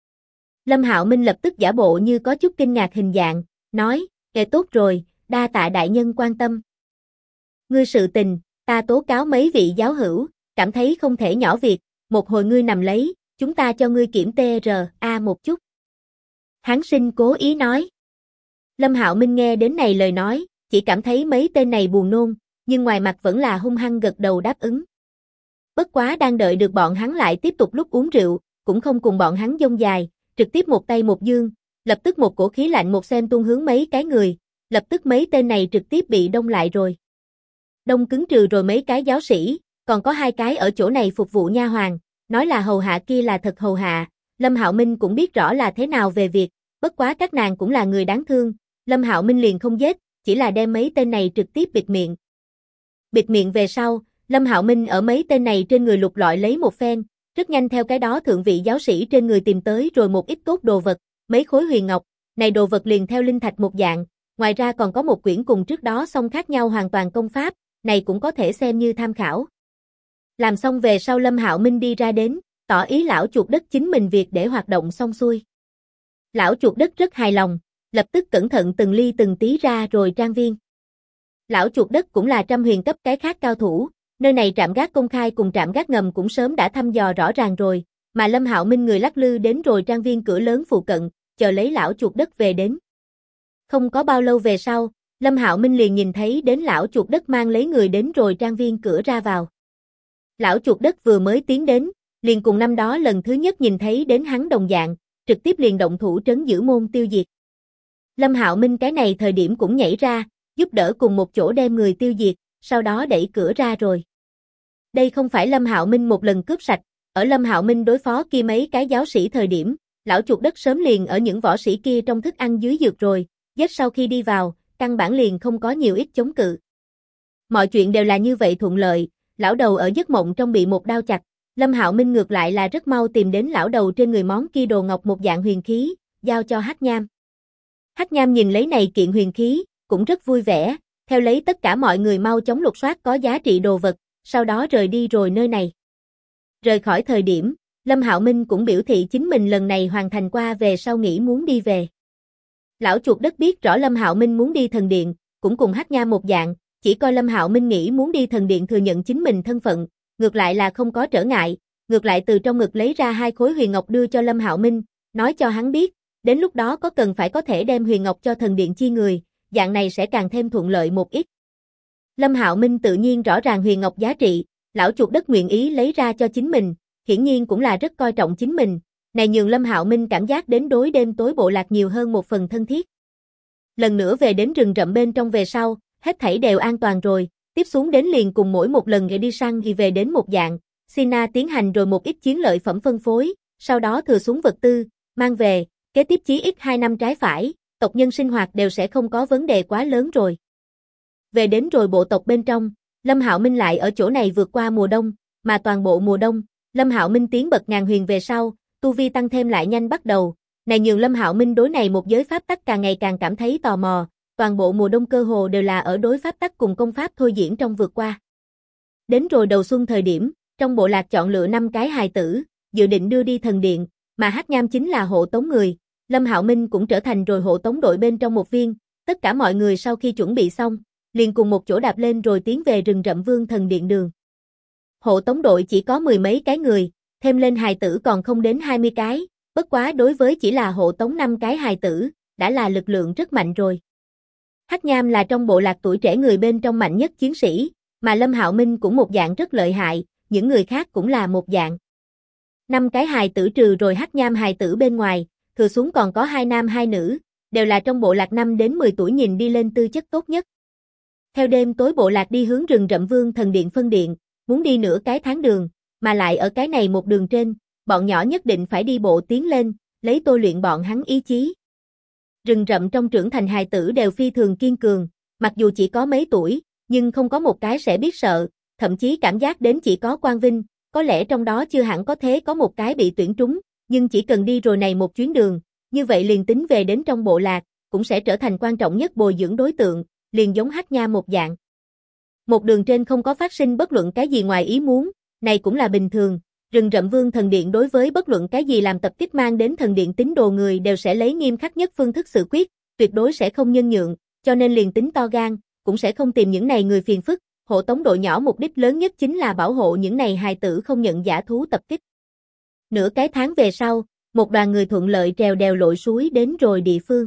Lâm Hạo Minh lập tức giả bộ như có chút kinh ngạc hình dạng, nói, tốt rồi, đa tạ đại nhân quan tâm. Ngươi sự tình, ta tố cáo mấy vị giáo hữu, cảm thấy không thể nhỏ việc, một hồi ngươi nằm lấy, chúng ta cho ngươi kiểm TRA một chút. Hán Sinh cố ý nói. Lâm Hạo Minh nghe đến này lời nói, chỉ cảm thấy mấy tên này buồn nôn, nhưng ngoài mặt vẫn là hung hăng gật đầu đáp ứng. Bất quá đang đợi được bọn hắn lại tiếp tục lúc uống rượu, cũng không cùng bọn hắn dông dài, trực tiếp một tay một dương, lập tức một cổ khí lạnh một xem tuôn hướng mấy cái người, lập tức mấy tên này trực tiếp bị đông lại rồi. Đông cứng trừ rồi mấy cái giáo sĩ, còn có 2 cái ở chỗ này phục vụ nha hoàn, nói là hầu hạ kia là thật hầu hạ, Lâm Hạo Minh cũng biết rõ là thế nào về việc, bất quá các nàng cũng là người đáng thương, Lâm Hạo Minh liền không giết, chỉ là đem mấy tên này trực tiếp bịt miệng. Bịt miệng về sau, Lâm Hạo Minh ở mấy tên này trên người lục lọi lấy một phen, rất nhanh theo cái đó thượng vị giáo sĩ trên người tìm tới rồi một ít tốt đồ vật, mấy khối huyền ngọc, này đồ vật liền theo linh thạch một dạng, ngoài ra còn có một quyển cùng trước đó song khác nhau hoàn toàn công pháp, này cũng có thể xem như tham khảo. Làm xong về sau Lâm Hạo Minh đi ra đến, tỏ ý lão chuột đất chính mình việc để hoạt động xong xuôi. Lão chuột đất rất hài lòng, lập tức cẩn thận từng ly từng tí ra rồi trang viên. Lão chuột đất cũng là trăm huyền cấp cái khác cao thủ, nơi này trạm gác công khai cùng trạm gác ngầm cũng sớm đã thăm dò rõ ràng rồi, mà Lâm Hạo Minh người lắc lư đến rồi trang viên cửa lớn phụ cận, chờ lấy lão chuột đất về đến. Không có bao lâu về sau, Lâm Hạo Minh liền nhìn thấy đến lão chuột đất mang lấy người đến rồi trang viên cửa ra vào. Lão chuột đất vừa mới tiến đến, liền cùng năm đó lần thứ nhất nhìn thấy đến hắn đồng dạng, trực tiếp liền động thủ trấn giữ môn tiêu diệt. Lâm Hạo Minh cái này thời điểm cũng nhảy ra, giúp đỡ cùng một chỗ đem người tiêu diệt, sau đó đẩy cửa ra rồi. Đây không phải Lâm Hạo Minh một lần cướp sạch, ở Lâm Hạo Minh đối phó kia mấy cái giáo sĩ thời điểm, lão chuột đất sớm liền ở những võ sĩ kia trong thức ăn dưới dược rồi, giết sau khi đi vào, căn bản liền không có nhiều ít chống cự. Mọi chuyện đều là như vậy thuận lợi, lão đầu ở giấc mộng trong bị một đao chặt, Lâm Hạo Minh ngược lại là rất mau tìm đến lão đầu trên người món kia đồ ngọc một dạng huyền khí, giao cho Hắc Nham. Hắc Nham nhìn lấy này kiện huyền khí, cũng rất vui vẻ, theo lấy tất cả mọi người mau chóng lục soát có giá trị đồ vật, sau đó rời đi rồi nơi này. Rời khỏi thời điểm, Lâm Hạo Minh cũng biểu thị chính mình lần này hoàn thành qua về sau nghĩ muốn đi về. Lão chuột đất biết rõ Lâm Hạo Minh muốn đi thần điện, cũng cùng Hắc Nham một dạng, chỉ coi Lâm Hạo Minh nghĩ muốn đi thần điện thừa nhận chính mình thân phận, ngược lại là không có trở ngại, ngược lại từ trong ngực lấy ra 2 khối huyền ngọc đưa cho Lâm Hạo Minh, nói cho hắn biết, đến lúc đó có cần phải có thể đem huyền ngọc cho thần điện chi người, dạng này sẽ càng thêm thuận lợi một ít. Lâm Hạo Minh tự nhiên rõ ràng huyền ngọc giá trị, lão chuột đất nguyện ý lấy ra cho chính mình, hiển nhiên cũng là rất coi trọng chính mình, này nhường Lâm Hạo Minh cảm giác đến đối đêm tối bộ lạc nhiều hơn một phần thân thiết. Lần nữa về đến rừng rậm bên trong về sau, hết thảy đều an toàn rồi, tiếp xuống đến liền cùng mỗi một lần đi săn thì về đến một dạng, Sina tiến hành rồi một ít chiến lợi phẩm phân phối, sau đó thừa xuống vật tư, mang về, kế tiếp chí ít 2 năm trái phải, tộc nhân sinh hoạt đều sẽ không có vấn đề quá lớn rồi. Về đến rồi bộ tộc bên trong, Lâm Hạo Minh lại ở chỗ này vượt qua mùa đông, mà toàn bộ mùa đông, Lâm Hạo Minh tiến bậc ngàn huyền về sau, tu vi tăng thêm lại nhanh bắt đầu, này nhường Lâm Hạo Minh đối này một giới pháp tắc càng ngày càng cảm thấy tò mò, toàn bộ mùa đông cơ hồ đều là ở đối pháp tắc cùng công pháp thôi diễn trong vượt qua. Đến rồi đầu xuân thời điểm, trong bộ lạc chọn lựa 5 cái hài tử, dự định đưa đi thần điện, mà Hắc Nham chính là hộ tống người, Lâm Hạo Minh cũng trở thành rồi hộ tống đội bên trong một viên, tất cả mọi người sau khi chuẩn bị xong, liền cùng một chỗ đạp lên rồi tiến về rừng rậm Vương Thần Điện đường. Hộ tống đội chỉ có 10 mấy cái người, thêm lên hài tử còn không đến 20 cái, bất quá đối với chỉ là hộ tống 5 cái hài tử, đã là lực lượng rất mạnh rồi. Hắc Nham là trong bộ lạc tuổi trẻ người bên trong mạnh nhất chiến sĩ, mà Lâm Hạo Minh cũng một dạng rất lợi hại, những người khác cũng là một dạng. 5 cái hài tử trừ rồi Hắc Nham hài tử bên ngoài, thừa xuống còn có 2 nam 2 nữ, đều là trong bộ lạc 5 đến 10 tuổi nhìn đi lên tư chất tốt nhất. Theo đêm tối bộ lạc đi hướng rừng rậm Vương Thần Điện phân điện, muốn đi nửa cái tháng đường, mà lại ở cái này một đường trên, bọn nhỏ nhất định phải đi bộ tiến lên, lấy tôi luyện bọn hắn ý chí. Rừng rậm trong trưởng thành hài tử đều phi thường kiên cường, mặc dù chỉ có mấy tuổi, nhưng không có một cái sẽ biết sợ, thậm chí cảm giác đến chỉ có Quang Vinh, có lẽ trong đó chưa hẳn có thế có một cái bị tuyển trúng, nhưng chỉ cần đi rồi này một chuyến đường, như vậy liền tính về đến trong bộ lạc, cũng sẽ trở thành quan trọng nhất bồi dưỡng đối tượng, liền giống Hắc Nha một dạng. Một đường trên không có phát sinh bất luận cái gì ngoài ý muốn, này cũng là bình thường, rừng rậm Vương Thần Điện đối với bất luận cái gì làm tập kích mang đến thần điện tín đồ người đều sẽ lấy nghiêm khắc nhất phương thức xử quyết, tuyệt đối sẽ không nhân nhượng, cho nên liền tính to gan, cũng sẽ không tìm những này người phiền phức, hộ tống đội nhỏ mục đích lớn nhất chính là bảo hộ những này hài tử không nhận dã thú tập kích. Nửa cái tháng về sau, một đoàn người thuận lợi trèo đèo lội suối đến rồi địa phương.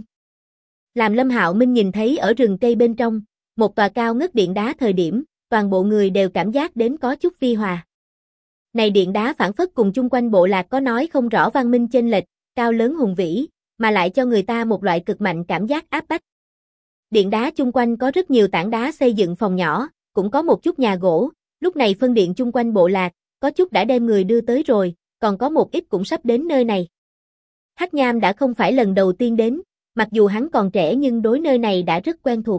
Làm Lâm Hạo Minh nhìn thấy ở rừng cây bên trong, một tòa cao ngất điện đá thời điểm, toàn bộ người đều cảm giác đến có chút vi hòa. Này điện đá phản phất cùng chung quanh bộ lạc có nói không rõ văn minh chênh lệch, cao lớn hùng vĩ, mà lại cho người ta một loại cực mạnh cảm giác áp bách. Điện đá chung quanh có rất nhiều tảng đá xây dựng phòng nhỏ, cũng có một chút nhà gỗ, lúc này phân điện chung quanh bộ lạc, có chút đã đem người đưa tới rồi, còn có một ít cũng sắp đến nơi này. Hắc Nham đã không phải lần đầu tiên đến, mặc dù hắn còn trẻ nhưng đối nơi này đã rất quen thuộc.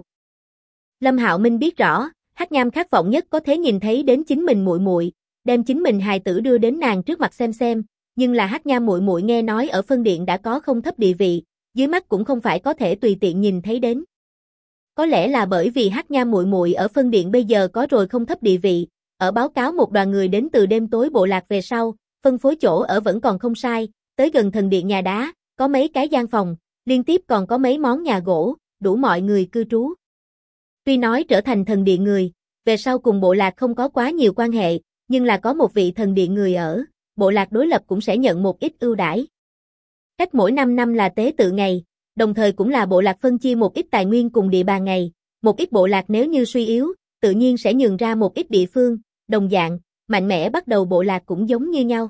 Lâm Hạo Minh biết rõ, Hắc Nham khát vọng nhất có thể nhìn thấy đến chính mình muội muội, đem chính mình hài tử đưa đến nàng trước mặt xem, nhưng là Hắc Nham muội muội nghe nói ở phân điện đã có không thấp địa vị, dưới mắt cũng không phải có thể tùy tiện nhìn thấy đến. Có lẽ là bởi vì Hắc Nham muội muội ở phân điện bây giờ có rồi không thấp địa vị, ở báo cáo một đoàn người đến từ đêm tối bộ lạc về sau, phân phối chỗ ở vẫn còn không sai, tới gần thần điện nhà đá, có mấy cái gian phòng, liên tiếp còn có mấy món nhà gỗ, đủ mọi người cư trú. Tuy nói trở thành thần điện người, về sau cùng bộ lạc không có quá nhiều quan hệ, nhưng là có một vị thần điện người ở, bộ lạc đối lập cũng sẽ nhận một ít ưu đãi. Cách mỗi 5 năm là tế tự ngày, đồng thời cũng là bộ lạc phân chia một ít tài nguyên cùng địa bàn ngày, một ít bộ lạc nếu như suy yếu, tự nhiên sẽ nhường ra một ít địa phương, đồng dạng, mạnh mẽ bắt đầu bộ lạc cũng giống như nhau.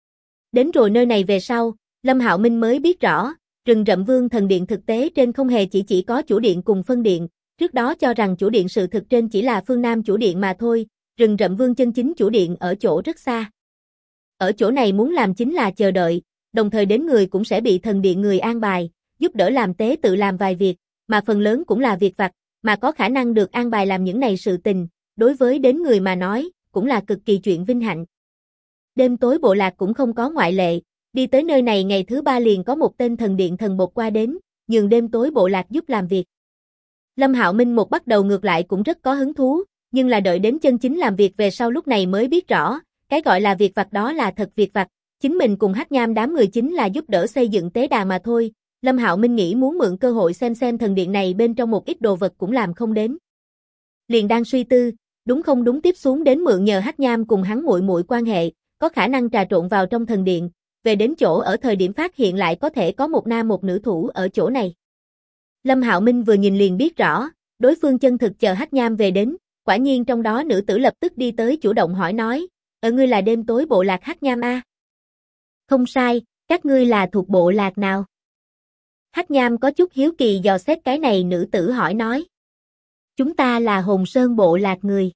Đến rồi nơi này về sau, Lâm Hạo Minh mới biết rõ, rừng rậm Vương Thần Điện thực tế trên không hề chỉ có chủ điện cùng phân điện, trước đó cho rằng chủ điện sự thực trên chỉ là phương Nam chủ điện mà thôi, rừng rậm Vương chân chính chủ điện ở chỗ rất xa. Ở chỗ này muốn làm chính là chờ đợi, đồng thời đến người cũng sẽ bị thần điện người an bài, giúp đỡ làm tế tự làm vài việc, mà phần lớn cũng là việc vặt, mà có khả năng được an bài làm những này sự tình, đối với đến người mà nói, cũng là cực kỳ chuyện vinh hạnh. Đêm tối bộ lạc cũng không có ngoại lệ, đi tới nơi này ngày thứ 3 liền có một tên thần điện thần bột qua đến, nhường đêm tối bộ lạc giúp làm việc. Lâm Hạo Minh một bắt đầu ngược lại cũng rất có hứng thú, nhưng là đợi đến chân chính làm việc về sau lúc này mới biết rõ, cái gọi là việc vặt đó là thật việc vặt, chính mình cùng Hắc Nham đám người chính là giúp đỡ xây dựng tế đàn mà thôi. Lâm Hạo Minh nghĩ muốn mượn cơ hội xem thần điện này bên trong một ít đồ vật cũng làm không đến. Liền đang suy tư, đúng không đúng tiếp xuống đến mượn nhờ Hắc Nham cùng hắn muội muội quan hệ, có khả năng trà trộn vào trong thần điện, về đến chỗ ở thời điểm phát hiện lại có thể có một nam một nữ thủ ở chỗ này. Lâm Hạo Minh vừa nhìn liền biết rõ, đối phương chân thực chờ Hắc Nham về đến, quả nhiên trong đó nữ tử lập tức đi tới chủ động hỏi nói, ngươi là đêm tối bộ lạc Hắc Nham a? Không sai, các ngươi là thuộc bộ lạc nào? Hắc Nham có chút hiếu kỳ dò xét cái này nữ tử hỏi nói. Chúng ta là Hồn Sơn bộ lạc người.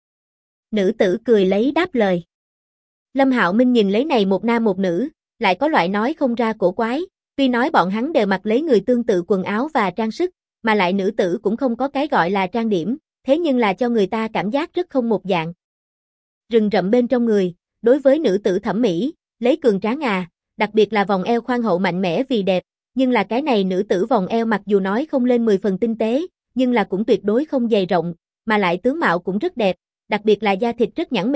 Nữ tử cười lấy đáp lời. Lâm Hạo Minh nhìn lấy này một nam một nữ, lại có loại nói không ra cổ quái, tuy nói bọn hắn đều mặc lấy người tương tự quần áo và trang sức, mà lại nữ tử cũng không có cái gọi là trang điểm, thế nhưng là cho người ta cảm giác rất không một dạng. Rừng rậm bên trong người, đối với nữ tử thẩm mỹ, lấy cường tráng đặc biệt là vòng eo khoan hậu mạnh mẽ vì đẹp, nhưng là cái này nữ tử vòng eo mặc dù nói không lên 10 phần tinh tế, nhưng là cũng tuyệt đối không dày rộng, mà lại tướng mạo cũng rất đẹp, đặc biệt là da thịt rất nhẵn mịn,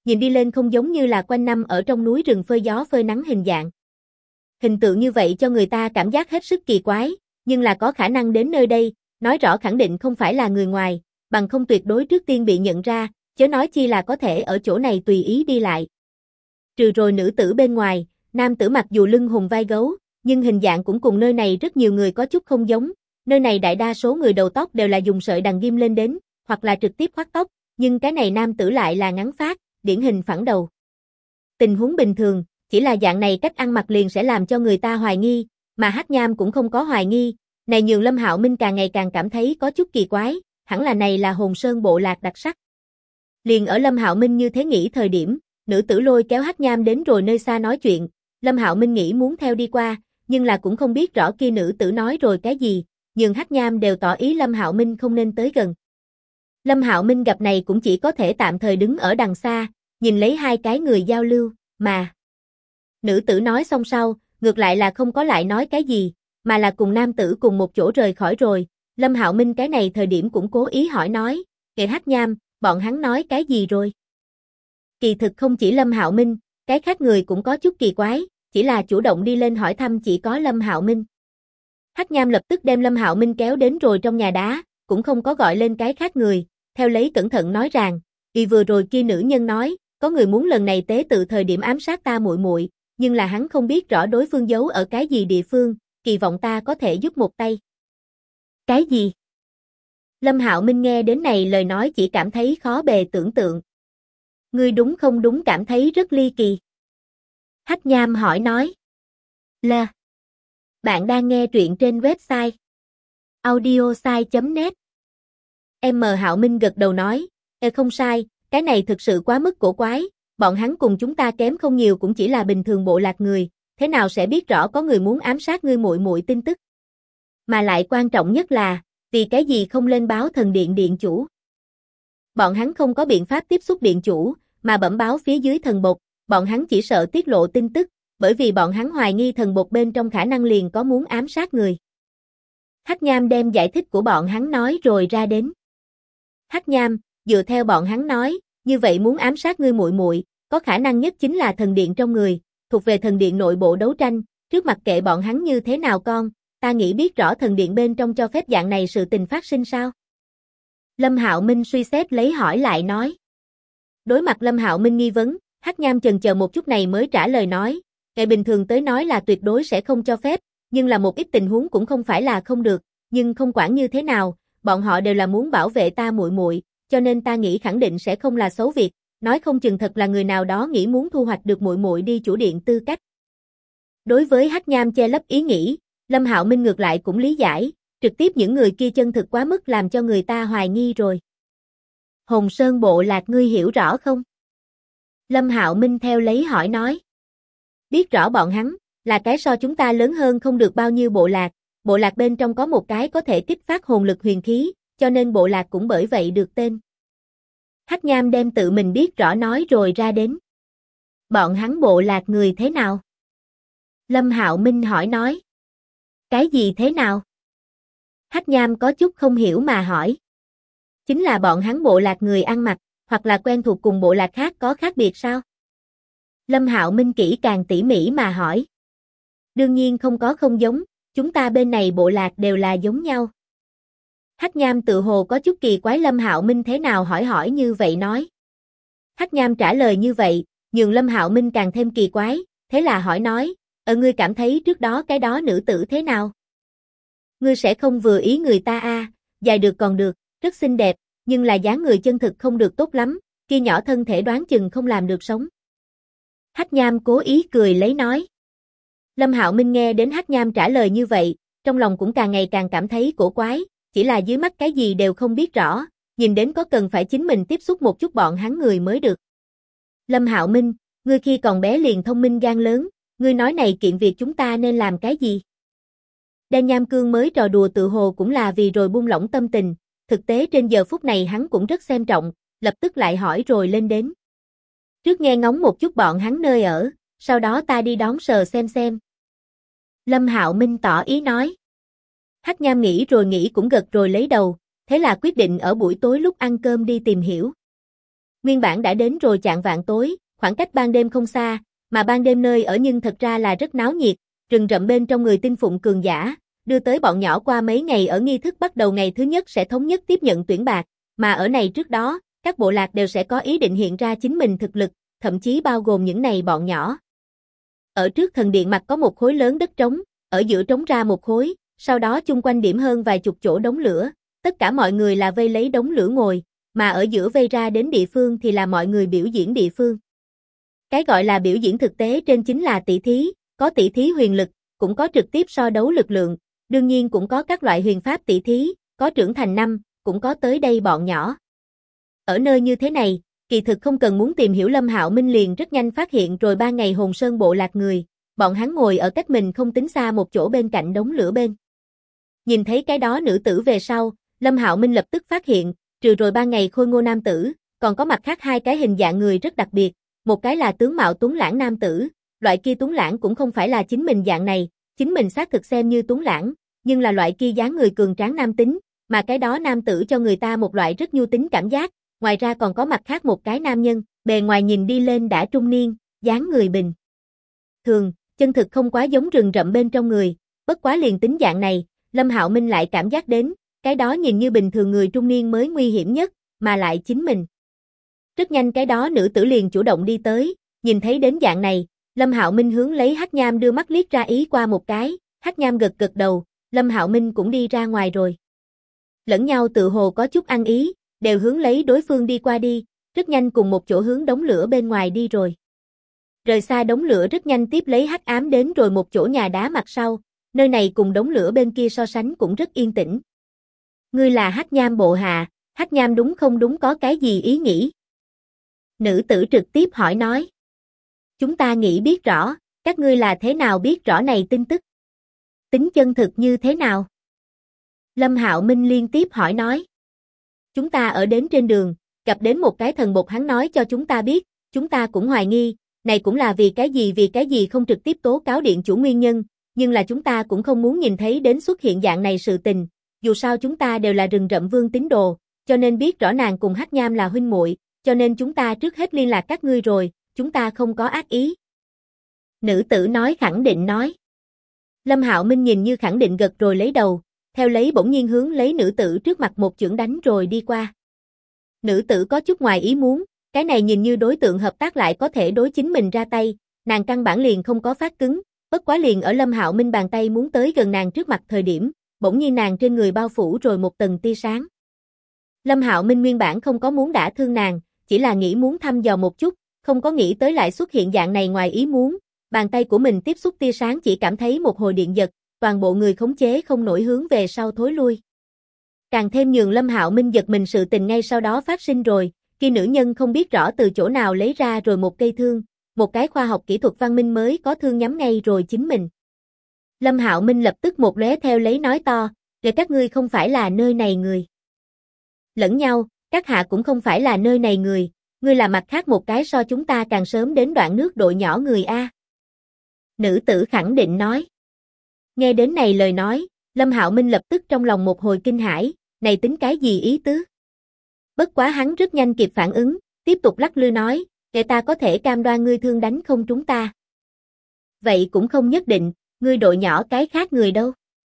nhìn đi lên không giống như là quanh năm ở trong núi rừng phơi gió phơi nắng hình dạng. Hình tượng như vậy cho người ta cảm giác hết sức kỳ quái, nhưng là có khả năng đến nơi đây, nói rõ khẳng định không phải là người ngoài, bằng không tuyệt đối trước tiên bị nhận ra, chớ nói chi là có thể ở chỗ này tùy ý đi lại. Trừ rồi nữ tử bên ngoài, nam tử mặc dù lưng hùm vai gấu, nhưng hình dạng cũng cùng nơi này rất nhiều người có chút không giống, nơi này đại đa số người đầu tóc đều là dùng sợi đằng ghim lên đến, hoặc là trực tiếp khoát tóc, nhưng cái này nam tử lại là ngắn phát, điển hình phẳng đầu. Tình huống bình thường, chỉ là dạng này cách ăn mặc liền sẽ làm cho người ta hoài nghi, mà Hắc Nham cũng không có hoài nghi, này nhường Lâm Hạo Minh càng ngày càng cảm thấy có chút kỳ quái, hẳn là này là Hồn Sơn bộ lạc đặc sắc. Liền ở Lâm Hạo Minh như thế nghĩ thời điểm, nữ tử lôi kéo Hắc Nham đến rồi nơi xa nói chuyện, Lâm Hạo Minh nghĩ muốn theo đi qua, nhưng là cũng không biết rõ kia nữ tử nói rồi cái gì, nhường Hắc Nham đều tỏ ý Lâm Hạo Minh không nên tới gần. Lâm Hạo Minh gặp này cũng chỉ có thể tạm thời đứng ở đằng xa, nhìn lấy hai cái người giao lưu, mà nữ tử nói xong sau, ngược lại là không có lại nói cái gì, mà là cùng nam tử cùng một chỗ rời khỏi rồi. Lâm Hạo Minh cái này thời điểm cũng cố ý hỏi nói, kệ Hắc Nham, bọn hắn nói cái gì rồi? Kỳ thực không chỉ Lâm Hạo Minh, cái khác người cũng có chút kỳ quái, chỉ là chủ động đi lên hỏi thăm chỉ có Lâm Hạo Minh. Hắc Nham lập tức đem Lâm Hạo Minh kéo đến rồi trong nhà đá, cũng không có gọi lên cái khác người, theo lấy cẩn thận nói rằng, vừa rồi kia nữ nhân nói, có người muốn lần này tế tự thời điểm ám sát ta muội muội, nhưng là hắn không biết rõ đối phương giấu ở cái gì địa phương, kỳ vọng ta có thể giúp một tay. Cái gì? Lâm Hạo Minh nghe đến này lời nói chỉ cảm thấy khó bề tưởng tượng. Ngươi đúng không đúng cảm thấy rất ly kỳ. Hắc Nham hỏi nói. Là. Bạn đang nghe truyện trên website audiosai.net. Hạo Minh gật đầu nói, không sai, cái này thực sự quá mức cổ quái, bọn hắn cùng chúng ta kém không nhiều cũng chỉ là bình thường bộ lạc người, thế nào sẽ biết rõ có người muốn ám sát ngươi muội muội tin tức. Mà lại quan trọng nhất là, vì cái gì không lên báo thần điện điện chủ. Bọn hắn không có biện pháp tiếp xúc điện chủ, mà bẩm báo phía dưới thần bột, bọn hắn chỉ sợ tiết lộ tin tức, bởi vì bọn hắn hoài nghi thần bột bên trong khả năng liền có muốn ám sát người. Hắc Nham đem giải thích của bọn hắn nói rồi ra đến. Hắc Nham, dựa theo bọn hắn nói, như vậy muốn ám sát ngươi muội muội, có khả năng nhất chính là thần điện trong người, thuộc về thần điện nội bộ đấu tranh, trước mặt kệ bọn hắn như thế nào con, ta nghĩ biết rõ thần điện bên trong cho phép dạng này sự tình phát sinh sao? Lâm Hạo Minh suy xét lấy hỏi lại nói. Đối mặt Lâm Hạo Minh nghi vấn, Hắc Nham chần chờ một chút này mới trả lời nói, kệ bình thường tới nói là tuyệt đối sẽ không cho phép, nhưng là một ít tình huống cũng không phải là không được, nhưng không quản như thế nào, bọn họ đều là muốn bảo vệ ta muội muội, cho nên ta nghĩ khẳng định sẽ không là xấu việc, nói không chừng thật là người nào đó nghĩ muốn thu hoạch được muội muội đi chủ điện tư cách. Đối với Hắc Nham che lấp ý nghĩ, Lâm Hạo Minh ngược lại cũng lý giải, trực tiếp những người kia chân thực quá mức làm cho người ta hoài nghi rồi. Hồn Sơn bộ lạc ngươi hiểu rõ không? Lâm Hạo Minh theo lấy hỏi nói. Biết rõ bọn hắn, là cái so chúng ta lớn hơn không được bao nhiêu bộ lạc bên trong có một cái có thể kích phát hồn lực huyền khí, cho nên bộ lạc cũng bởi vậy được tên. Hắc Nham đem tự mình biết rõ nói rồi ra đến. Bọn hắn bộ lạc người thế nào? Lâm Hạo Minh hỏi nói. Cái gì thế nào? Hắc Nham có chút không hiểu mà hỏi. Chính là bọn hắn bộ lạc người ăn mặc, hoặc là quen thuộc cùng bộ lạc khác có khác biệt sao? Lâm Hạo Minh kỹ càng tỉ mỉ mà hỏi. Đương nhiên không có không giống, chúng ta bên này bộ lạc đều là giống nhau. Hắc Nham tự hồ có chút kỳ quái Lâm Hạo Minh thế nào hỏi như vậy nói. Hắc Nham trả lời như vậy, nhường Lâm Hạo Minh càng thêm kỳ quái, thế là hỏi nói, ngươi cảm thấy trước đó cái đó nữ tử thế nào? Ngươi sẽ không vừa ý người ta a, dài được còn được, rất xinh đẹp, nhưng là dáng người chân thực không được tốt lắm, kia nhỏ thân thể đoán chừng không làm được sống. Hắc Nham cố ý cười lấy nói. Lâm Hạo Minh nghe đến Hắc Nham trả lời như vậy, trong lòng cũng càng ngày càng cảm thấy cổ quái, chỉ là dưới mắt cái gì đều không biết rõ, nhìn đến có cần phải chính mình tiếp xúc một chút bọn hắn người mới được. Lâm Hạo Minh, ngươi khi còn bé liền thông minh gan lớn, ngươi nói này kiện việc chúng ta nên làm cái gì? Đan Nham Cương mới trò đùa tự hồ cũng là vì rồi buông lỏng tâm tình, thực tế trên giờ phút này hắn cũng rất xem trọng, lập tức lại hỏi rồi lên đến. Trước nghe ngóng một chút bọn hắn nơi ở, sau đó ta đi đón sờ xem. Lâm Hạo Minh tỏ ý nói. Hắc Nham nghĩ rồi nghĩ cũng gật rồi lấy đầu, thế là quyết định ở buổi tối lúc ăn cơm đi tìm hiểu. Nguyên bản đã đến rồi chạng vạng tối, khoảng cách ban đêm không xa, mà ban đêm nơi ở nhưng thật ra là rất náo nhiệt, rừng rậm bên trong người tin phụng cường giả, đưa tới bọn nhỏ qua mấy ngày ở nghi thức bắt đầu ngày thứ nhất sẽ thống nhất tiếp nhận tuyển bạc, mà ở này trước đó, các bộ lạc đều sẽ có ý định hiện ra chính mình thực lực, thậm chí bao gồm những này bọn nhỏ. Ở trước thần điện mặt có một khối lớn đất trống, ở giữa trống ra một khối, sau đó chung quanh điểm hơn vài chục chỗ đống lửa, tất cả mọi người là vây lấy đống lửa ngồi, mà ở giữa vây ra đến địa phương thì là mọi người biểu diễn địa phương. Cái gọi là biểu diễn thực tế trên chính là tỷ thí, có tỷ thí huyền lực, cũng có trực tiếp so đấu lực lượng, đương nhiên cũng có các loại huyền pháp tỷ thí, có trưởng thành năm, cũng có tới đây bọn nhỏ. Ở nơi như thế này, kỳ thực không cần muốn tìm hiểu Lâm Hạo Minh liền rất nhanh phát hiện rồi 3 ngày Hồn Sơn bộ lạc người, bọn hắn ngồi ở cách mình không tính xa một chỗ bên cạnh đống lửa bên. Nhìn thấy cái đó nữ tử về sau, Lâm Hạo Minh lập tức phát hiện, trừ rồi 3 ngày khôi ngô nam tử, còn có mặt khác hai cái hình dạng người rất đặc biệt, một cái là tướng mạo tuấn lãng nam tử, loại kia tuấn lãng cũng không phải là chính mình dạng này, chính mình xác thực xem như tuấn lãng, nhưng là loại kia dáng người cường tráng nam tính, mà cái đó nam tử cho người ta một loại rất nhu tính cảm giác, ngoài ra còn có mặt khác một cái nam nhân, bề ngoài nhìn đi lên đã trung niên, dáng người bình thường, chân thực không quá giống rừng rậm bên trong người, bất quá liền tính dạng này, Lâm Hạo Minh lại cảm giác đến, cái đó nhìn như bình thường người trung niên mới nguy hiểm nhất, mà lại chính mình. Rất nhanh cái đó nữ tử liền chủ động đi tới, nhìn thấy đến dạng này, Lâm Hạo Minh hướng lấy Hắc Nham đưa mắt liếc ra ý qua một cái, Hắc Nham gật gật đầu, Lâm Hạo Minh cũng đi ra ngoài rồi. Lẫn nhau tự hồ có chút ăn ý, đều hướng lấy đối phương đi qua đi, rất nhanh cùng một chỗ hướng đống lửa bên ngoài đi rồi. Rời xa đống lửa rất nhanh tiếp lấy hắc ám đến rồi một chỗ nhà đá mặt sau, nơi này cùng đống lửa bên kia so sánh cũng rất yên tĩnh. Ngươi là Hắc Nham bộ hạ, Hắc Nham đúng không đúng có cái gì ý nghĩ? Nữ tử trực tiếp hỏi nói. Chúng ta nghĩ biết rõ, các ngươi là thế nào biết rõ này tin tức? Tính chân thực như thế nào? Lâm Hạo Minh liên tiếp hỏi nói. Chúng ta ở đến trên đường, gặp đến một cái thần bột hắn nói cho chúng ta biết, chúng ta cũng hoài nghi, này cũng là vì cái gì không trực tiếp tố cáo điện chủ nguyên nhân, nhưng là chúng ta cũng không muốn nhìn thấy đến xuất hiện dạng này sự tình, dù sao chúng ta đều là rừng rậm vương tín đồ, cho nên biết rõ nàng cùng Hắc Nham là huynh muội, cho nên chúng ta trước hết liên lạc các ngươi rồi, chúng ta không có ác ý. Nữ tử nói khẳng định nói. Lâm Hạo Minh nhìn như khẳng định gật rồi lấy đầu, theo lấy bỗng nhiên hướng lấy nữ tử trước mặt một chưởng đánh rồi đi qua. Nữ tử có chút ngoài ý muốn, cái này nhìn như đối tượng hợp tác lại có thể đối chính mình ra tay, nàng căn bản liền không có phát cứng, bất quá liền ở Lâm Hạo Minh bàn tay muốn tới gần nàng trước mặt thời điểm, bỗng nhiên nàng trên người bao phủ rồi một tầng tia sáng. Lâm Hạo Minh nguyên bản không có muốn đả thương nàng, chỉ là nghĩ muốn thăm dò một chút, không có nghĩ tới lại xuất hiện dạng này ngoài ý muốn, bàn tay của mình tiếp xúc tia sáng chỉ cảm thấy một hồi điện giật, toàn bộ người khống chế không nổi hướng về sau thối lui. Càng thêm nhường Lâm Hạo Minh giật mình sự tình ngay sau đó phát sinh rồi, khi nữ nhân không biết rõ từ chỗ nào lấy ra rồi một cây thương, một cái khoa học kỹ thuật văn minh mới có thương nhắm ngay rồi chính mình. Lâm Hạo Minh lập tức một lóe theo lấy nói to, để các ngươi không phải là nơi này người. Lẫn nhau, các hạ cũng không phải là nơi này người, ngươi là mặt khác một cái so chúng ta càng sớm đến đoạn nước đội nhỏ người A. Nữ tử khẳng định nói. Nghe đến này lời nói, Lâm Hạo Minh lập tức trong lòng một hồi kinh hãi, này tính cái gì ý tứ? Bất quá hắn rất nhanh kịp phản ứng, tiếp tục lắc lư nói, để ta có thể cam đoan ngươi thương đánh không trúng ta. Vậy cũng không nhất định, ngươi đội nhỏ cái khác người đâu?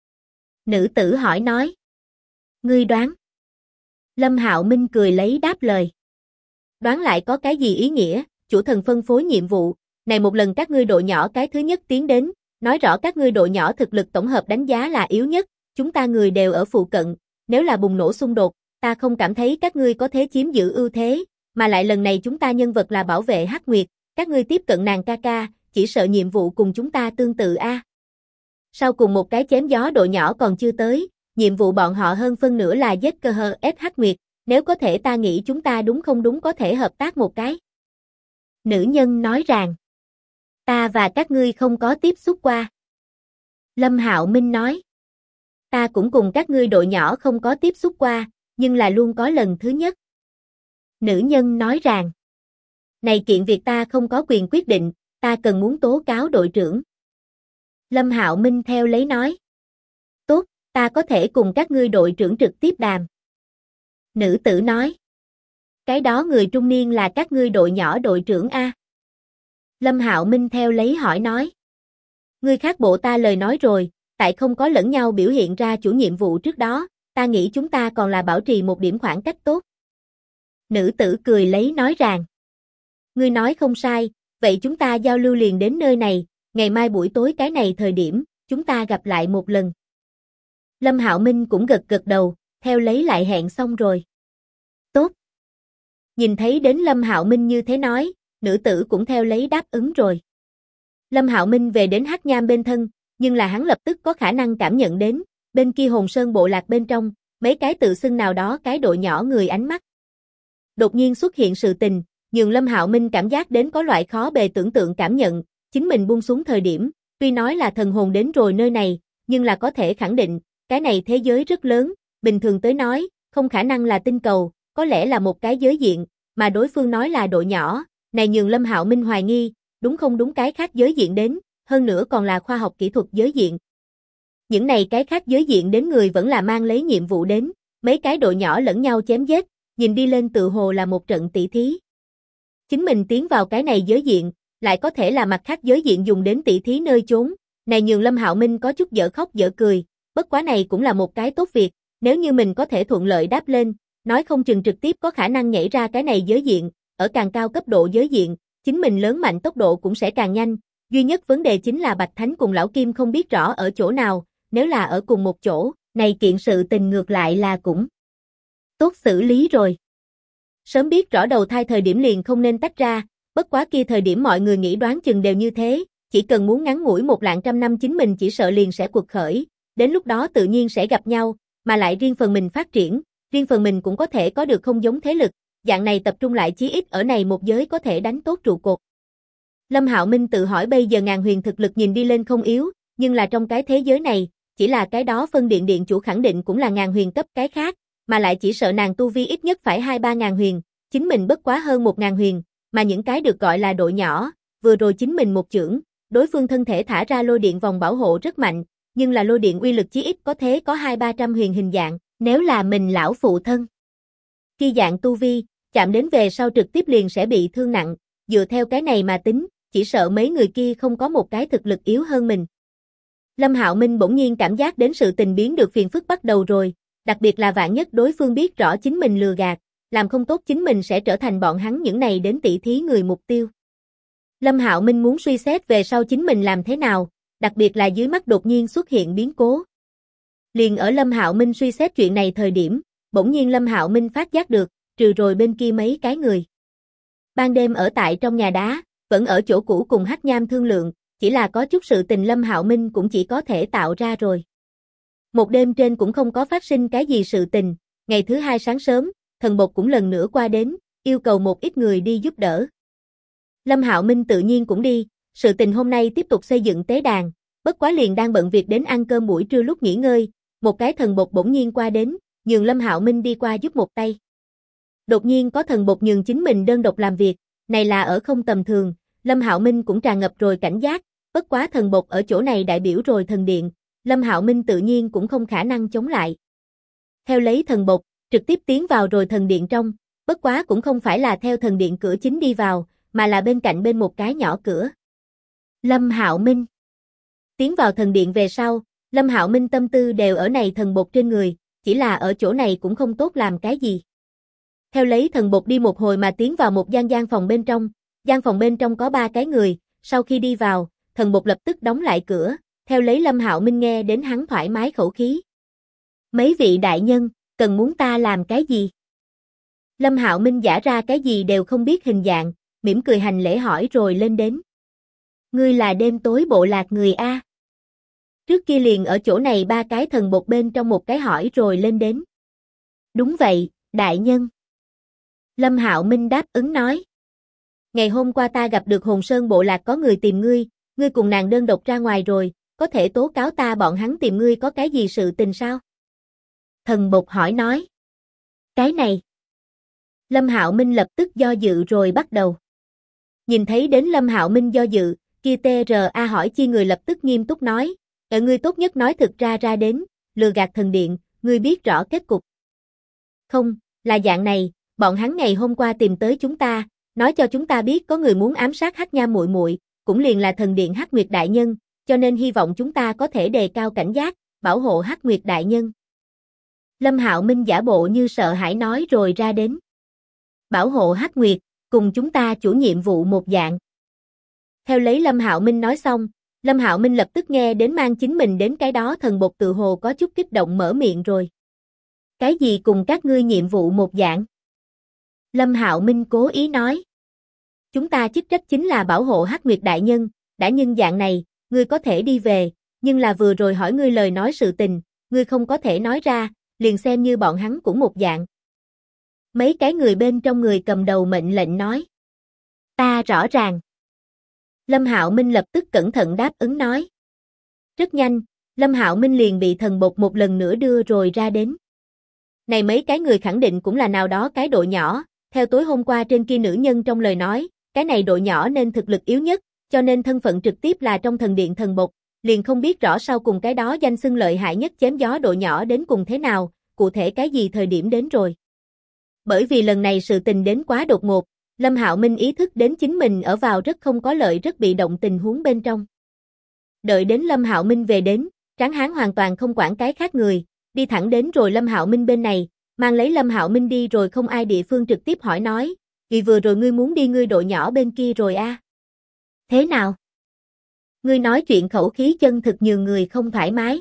Nữ tử hỏi nói. Ngươi đoán. Lâm Hạo Minh cười lấy đáp lời. Đoán lại có cái gì ý nghĩa, chủ thần phân phối nhiệm vụ, này một lần các ngươi đội nhỏ cái thứ nhất tiến đến, nói rõ các ngươi đội nhỏ thực lực tổng hợp đánh giá là yếu nhất, chúng ta người đều ở phụ cận, nếu là bùng nổ xung đột, ta không cảm thấy các ngươi có thế chiếm giữ ưu thế, mà lại lần này chúng ta nhân vật là bảo vệ Hắc Nguyệt, các ngươi tiếp cận nàng ca ca, chỉ sợ nhiệm vụ cùng chúng ta tương tự a. Sau cùng một cái chém gió đội nhỏ còn chưa tới, nhiệm vụ bọn họ hơn phân nửa là giết cơ hờ ép Hắc Nguyệt, nếu có thể ta nghĩ chúng ta đúng không đúng có thể hợp tác một cái. Nữ nhân nói rằng, ta và các ngươi không có tiếp xúc qua. Lâm Hạo Minh nói, ta cũng cùng các ngươi đội nhỏ không có tiếp xúc qua, nhưng là luôn có lần thứ nhất. Nữ nhân nói rằng, này kiện việc ta không có quyền quyết định, ta cần muốn tố cáo đội trưởng. Lâm Hạo Minh theo lấy nói, tốt, ta có thể cùng các ngươi đội trưởng trực tiếp đàm. Nữ tử nói, Cái đó người trung niên là các ngươi đội nhỏ đội trưởng a? Lâm Hạo Minh theo lấy hỏi nói. Ngươi khác bộ ta lời nói rồi, tại không có lẫn nhau biểu hiện ra chủ nhiệm vụ trước đó, ta nghĩ chúng ta còn là bảo trì một điểm khoảng cách tốt. Nữ tử cười lấy nói rằng. Ngươi nói không sai, vậy chúng ta giao lưu liền đến nơi này, ngày mai buổi tối cái này thời điểm, chúng ta gặp lại một lần. Lâm Hạo Minh cũng gật gật đầu, theo lấy lại hẹn xong rồi. Tốt. Nhìn thấy đến Lâm Hạo Minh như thế nói, nữ tử cũng theo lấy đáp ứng rồi. Lâm Hạo Minh về đến Hắc Nham bên thân, nhưng là hắn lập tức có khả năng cảm nhận đến, bên kia Hồn Sơn bộ lạc bên trong, mấy cái tự xưng nào đó cái đội nhỏ người ánh mắt. Đột nhiên xuất hiện sự tình, nhường Lâm Hạo Minh cảm giác đến có loại khó bề tưởng tượng cảm nhận, chính mình buông xuống thời điểm, tuy nói là thần hồn đến rồi nơi này, nhưng là có thể khẳng định, cái này thế giới rất lớn, bình thường tới nói, không khả năng là tinh cầu, có lẽ là một cái giới diện, mà đối phương nói là đội nhỏ, này nhường Lâm Hạo Minh hoài nghi, đúng không đúng cái khác giới diện đến, hơn nữa còn là khoa học kỹ thuật giới diện. Những này cái khác giới diện đến người vẫn là mang lấy nhiệm vụ đến, mấy cái đội nhỏ lẫn nhau chém giết, nhìn đi lên tự hồ là một trận tỷ thí. Chính mình tiến vào cái này giới diện, lại có thể là mặt khác giới diện dùng đến tỷ thí nơi chốn, này nhường Lâm Hạo Minh có chút dở khóc dở cười, bất quá này cũng là một cái tốt việc, nếu như mình có thể thuận lợi đáp lên, nói không chừng trực tiếp có khả năng nhảy ra cái này giới diện, ở càng cao cấp độ giới diện, chính mình lớn mạnh tốc độ cũng sẽ càng nhanh, duy nhất vấn đề chính là Bạch Thánh cùng Lão Kim không biết rõ ở chỗ nào, nếu là ở cùng một chỗ, này kiện sự tình ngược lại là cũng tốt xử lý rồi. Sớm biết rõ đầu thai thời điểm liền không nên tách ra, bất quá kia thời điểm mọi người nghĩ đoán chừng đều như thế, chỉ cần muốn ngắn ngủi 100 năm chính mình chỉ sợ liền sẽ cuộc khởi, đến lúc đó tự nhiên sẽ gặp nhau, mà lại riêng phần mình phát triển, riêng phần mình cũng có thể có được không giống thế lực, dạng này tập trung lại chí ít ở này một giới có thể đánh tốt trụ cột. Lâm Hạo Minh tự hỏi bây giờ Ngàn Huyền thực lực nhìn đi lên không yếu, nhưng là trong cái thế giới này, chỉ là cái đó phân điện điện chủ khẳng định cũng là Ngàn Huyền cấp cái khác, mà lại chỉ sợ nàng tu vi ít nhất phải 2-3 ngàn huyền, chính mình bất quá hơn 1.000 huyền, mà những cái được gọi là đội nhỏ, vừa rồi chính mình một chưởng, đối phương thân thể thả ra lôi điện vòng bảo hộ rất mạnh, nhưng là lôi điện uy lực chí ít có thế có 200-300 huyền hình dạng, nếu là mình lão phụ thân. Khi dạng tu vi, chạm đến về sau trực tiếp liền sẽ bị thương nặng, dựa theo cái này mà tính, chỉ sợ mấy người kia không có một cái thực lực yếu hơn mình. Lâm Hạo Minh bỗng nhiên cảm giác đến sự tình biến được phiền phức bắt đầu rồi, đặc biệt là vạn nhất đối phương biết rõ chính mình lừa gạt, làm không tốt chính mình sẽ trở thành bọn hắn những này đến tỷ thí người mục tiêu. Lâm Hạo Minh muốn suy xét về sau chính mình làm thế nào, đặc biệt là dưới mắt đột nhiên xuất hiện biến cố. Liền ở Lâm Hạo Minh suy xét chuyện này thời điểm, bỗng nhiên Lâm Hạo Minh phát giác được, trừ rồi bên kia mấy cái người. Ban đêm ở tại trong nhà đá, vẫn ở chỗ cũ cùng Hắc Nham thương lượng, chỉ là có chút sự tình Lâm Hạo Minh cũng chỉ có thể tạo ra rồi. Một đêm trên cũng không có phát sinh cái gì sự tình, ngày thứ hai sáng sớm, thần bột cũng lần nữa qua đến, yêu cầu một ít người đi giúp đỡ. Lâm Hạo Minh tự nhiên cũng đi, sự tình hôm nay tiếp tục xây dựng tế đàn, bất quá liền đang bận việc đến ăn cơm buổi trưa lúc nghỉ ngơi, một cái thần bột bỗng nhiên qua đến, nhường Lâm Hạo Minh đi qua giúp một tay. Đột nhiên có thần bột nhường chính mình đơn độc làm việc, này là ở không tầm thường, Lâm Hạo Minh cũng tràn ngập rồi cảnh giác, bất quá thần bột ở chỗ này đại biểu rồi thần điện, Lâm Hạo Minh tự nhiên cũng không khả năng chống lại. Theo lấy thần bột, trực tiếp tiến vào rồi thần điện trong, bất quá cũng không phải là theo thần điện cửa chính đi vào, mà là bên cạnh bên một cái nhỏ cửa. Lâm Hạo Minh tiến vào thần điện về sau, Lâm Hạo Minh tâm tư đều ở này thần bột trên người, chỉ là ở chỗ này cũng không tốt làm cái gì. Theo lấy thần bột đi một hồi mà tiến vào một gian phòng bên trong, gian phòng bên trong có 3 cái người, sau khi đi vào, thần bột lập tức đóng lại cửa, theo lấy Lâm Hạo Minh nghe đến hắn thoải mái khẩu khí. Mấy vị đại nhân, cần muốn ta làm cái gì? Lâm Hạo Minh giả ra cái gì đều không biết hình dạng, mỉm cười hành lễ hỏi rồi lên đến. Ngươi là đêm tối bộ lạc người A. Trước kia liền ở chỗ này 3 cái thần bột bên trong một cái hỏi rồi lên đến. Đúng vậy, đại nhân. Lâm Hạo Minh đáp ứng nói. Ngày hôm qua ta gặp được Hồn Sơn bộ lạc có người tìm ngươi cùng nàng đơn độc ra ngoài rồi, có thể tố cáo ta bọn hắn tìm ngươi có cái gì sự tình sao? Thần bột hỏi nói. Cái này. Lâm Hạo Minh lập tức do dự rồi bắt đầu. Nhìn thấy đến Lâm Hạo Minh do dự, kia TRA hỏi chi người lập tức nghiêm túc nói, ngươi tốt nhất nói thực ra đến, lừa gạt thần điện, ngươi biết rõ kết cục. Không, là dạng này, Bọn hắn ngày hôm qua tìm tới chúng ta, nói cho chúng ta biết có người muốn ám sát Hắc Nha muội muội, cũng liền là thần điện Hắc Nguyệt đại nhân, cho nên hy vọng chúng ta có thể đề cao cảnh giác, bảo hộ Hắc Nguyệt đại nhân. Lâm Hạo Minh giả bộ như sợ hãi nói rồi ra đến. Bảo hộ Hắc Nguyệt, cùng chúng ta chủ nhiệm vụ một dạng. Theo lấy Lâm Hạo Minh nói xong, Lâm Hạo Minh lập tức nghe đến mang chính mình đến cái đó thần bột tự hồ có chút kích động mở miệng rồi. Cái gì cùng các ngươi nhiệm vụ một dạng? Lâm Hạo Minh cố ý nói. Chúng ta chức trách chính là bảo hộ Hắc Nguyệt đại nhân, đã nhân dạng này, ngươi có thể đi về, nhưng là vừa rồi hỏi ngươi lời nói sự tình, ngươi không có thể nói ra, liền xem như bọn hắn cũng một dạng. Mấy cái người bên trong người cầm đầu mệnh lệnh nói. Ta rõ ràng. Lâm Hạo Minh lập tức cẩn thận đáp ứng nói. Rất nhanh, Lâm Hạo Minh liền bị thần bột một lần nữa đưa rồi ra đến. Này mấy cái người khẳng định cũng là nào đó cái đội nhỏ, theo tối hôm qua trên kia nữ nhân trong lời nói, cái này đội nhỏ nên thực lực yếu nhất, cho nên thân phận trực tiếp là trong thần điện thần bột, liền không biết rõ sau cùng cái đó danh xưng lợi hại nhất chém gió đội nhỏ đến cùng thế nào, cụ thể cái gì thời điểm đến rồi. Bởi vì lần này sự tình đến quá đột ngột, Lâm Hạo Minh ý thức đến chính mình ở vào rất không có lợi rất bị động tình huống bên trong. Đợi đến Lâm Hạo Minh về đến, Tráng Hán hoàn toàn không quản cái khác người, đi thẳng đến rồi Lâm Hạo Minh bên này, mang lấy Lâm Hạo Minh đi rồi không ai địa phương trực tiếp hỏi nói, vì vừa rồi ngươi muốn đi ngươi đội nhỏ bên kia rồi a? Thế nào? Ngươi nói chuyện khẩu khí chân thực nhường người không thoải mái.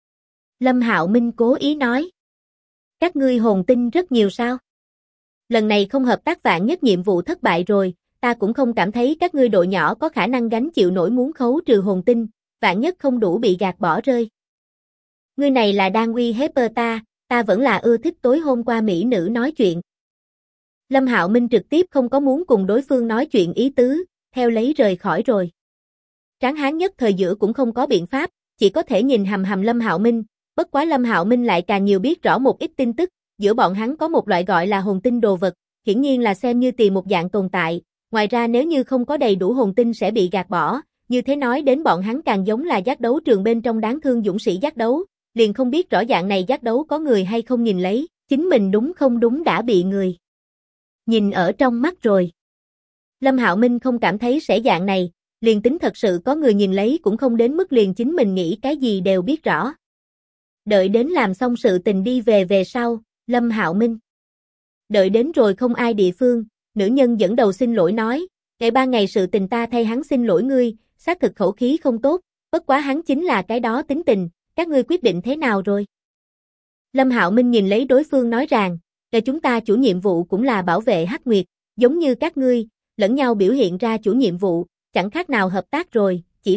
Lâm Hạo Minh cố ý nói. Các ngươi hồn tinh rất nhiều sao? Lần này không hợp tác vạn nhất nhiệm vụ thất bại rồi, ta cũng không cảm thấy các ngươi đội nhỏ có khả năng gánh chịu nổi muốn khấu trừ hồn tinh, vạn nhất không đủ bị gạt bỏ rơi. Ngươi này là đang uy hiếp ta vẫn là ưa thích tối hôm qua mỹ nữ nói chuyện. Lâm Hạo Minh trực tiếp không có muốn cùng đối phương nói chuyện ý tứ, theo lấy rời khỏi rồi. Tráng Hán nhất thời giữa cũng không có biện pháp, chỉ có thể nhìn hầm hầm Lâm Hạo Minh, bất quá Lâm Hạo Minh lại càng nhiều biết rõ một ít tin tức, giữa bọn hắn có một loại gọi là hồn tinh đồ vật, hiển nhiên là xem như tiền một dạng tồn tại, ngoài ra nếu như không có đầy đủ hồn tinh sẽ bị gạt bỏ, như thế nói đến bọn hắn càng giống là giác đấu trường bên trong đáng thương dũng sĩ giác đấu, liền không biết rõ dạng này giác đấu có người hay không nhìn lấy, chính mình đúng không đúng đã bị người nhìn ở trong mắt rồi. Lâm Hạo Minh không cảm thấy sẽ dạng này, liền tính thật sự có người nhìn lấy cũng không đến mức liền chính mình nghĩ cái gì đều biết rõ. Đợi đến làm xong sự tình đi về sau, Lâm Hạo Minh. Đợi đến rồi không ai địa phương, nữ nhân dẫn đầu xin lỗi nói, ngày 3 ngày sự tình ta thay hắn xin lỗi ngươi, xác thực khẩu khí không tốt, bất quá hắn chính là cái đó tính tình, các ngươi quyết định thế nào rồi? Lâm Hạo Minh nhìn lấy đối phương nói rằng, để chúng ta chủ nhiệm vụ cũng là bảo vệ Hắc Nguyệt, giống như các ngươi, lẫn nhau biểu hiện ra chủ nhiệm vụ, chẳng khác nào hợp tác rồi, chỉ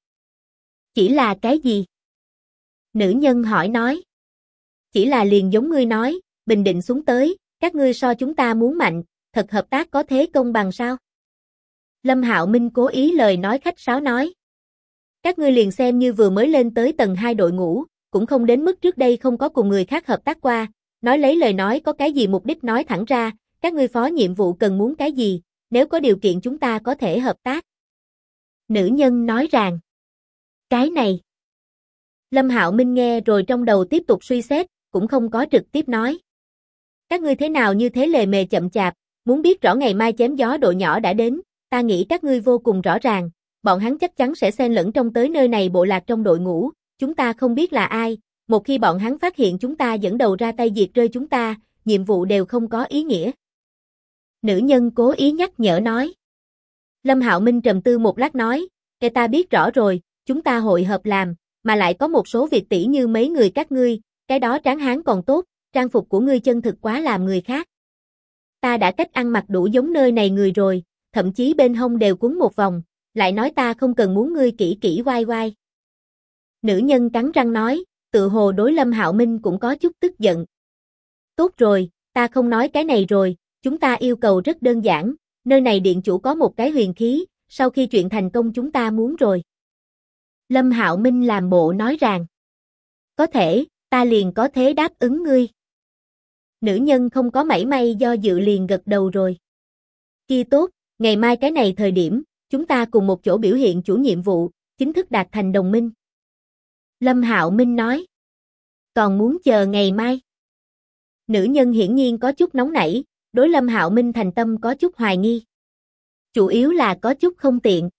là cái gì? Nữ nhân hỏi nói. Chỉ là liền giống ngươi nói, bình định xuống tới, các ngươi so chúng ta muốn mạnh, thật hợp tác có thế công bằng sao? Lâm Hạo Minh cố ý lời nói khách sáo nói. Các ngươi liền xem như vừa mới lên tới tầng 2 đội ngũ, cũng không đến mức trước đây không có cùng người khác hợp tác qua, nói lấy lời nói có cái gì mục đích nói thẳng ra, các ngươi phó nhiệm vụ cần muốn cái gì, nếu có điều kiện chúng ta có thể hợp tác. Nữ nhân nói rằng, cái này. Lâm Hạo Minh nghe rồi trong đầu tiếp tục suy xét, cũng không có trực tiếp nói. Các ngươi thế nào như thế lề mề chậm chạp, muốn biết rõ ngày mai chém gió đội nhỏ đã đến, ta nghĩ các ngươi vô cùng rõ ràng, bọn hắn chắc chắn sẽ xen lẫn trong tới nơi này bộ lạc trong đội ngũ, chúng ta không biết là ai, một khi bọn hắn phát hiện chúng ta dẫn đầu ra tay diệt rơi chúng ta, nhiệm vụ đều không có ý nghĩa. Nữ nhân cố ý nhắc nhở nói. Lâm Hạo Minh trầm tư một lát nói, "Kể ta biết rõ rồi, chúng ta hội hợp làm, mà lại có một số việc tỷ như mấy người các ngươi, cái đó Tráng Hán còn tốt, trang phục của ngươi chân thực quá làm người khác. Ta đã cách ăn mặc đủ giống nơi này người rồi, thậm chí bên hông đều cuốn một vòng, lại nói ta không cần muốn ngươi kỹ kỹ oai oai." Nữ nhân cắn răng nói, tự hồ đối Lâm Hạo Minh cũng có chút tức giận. "Tốt rồi, ta không nói cái này rồi, chúng ta yêu cầu rất đơn giản, nơi này điện chủ có một cái huyền khí, sau khi chuyện thành công chúng ta muốn rồi." Lâm Hạo Minh làm bộ nói rằng, "Có thể, ta liền có thế đáp ứng ngươi." Nữ nhân không có mảy may do dự liền gật đầu rồi. "Kia tốt, ngày mai cái này thời điểm, chúng ta cùng một chỗ biểu hiện chủ nhiệm vụ, chính thức đạt thành đồng minh." Lâm Hạo Minh nói, "Còn muốn chờ ngày mai?" Nữ nhân hiển nhiên có chút nóng nảy, đối Lâm Hạo Minh thành tâm có chút hoài nghi. Chủ yếu là có chút không tiện.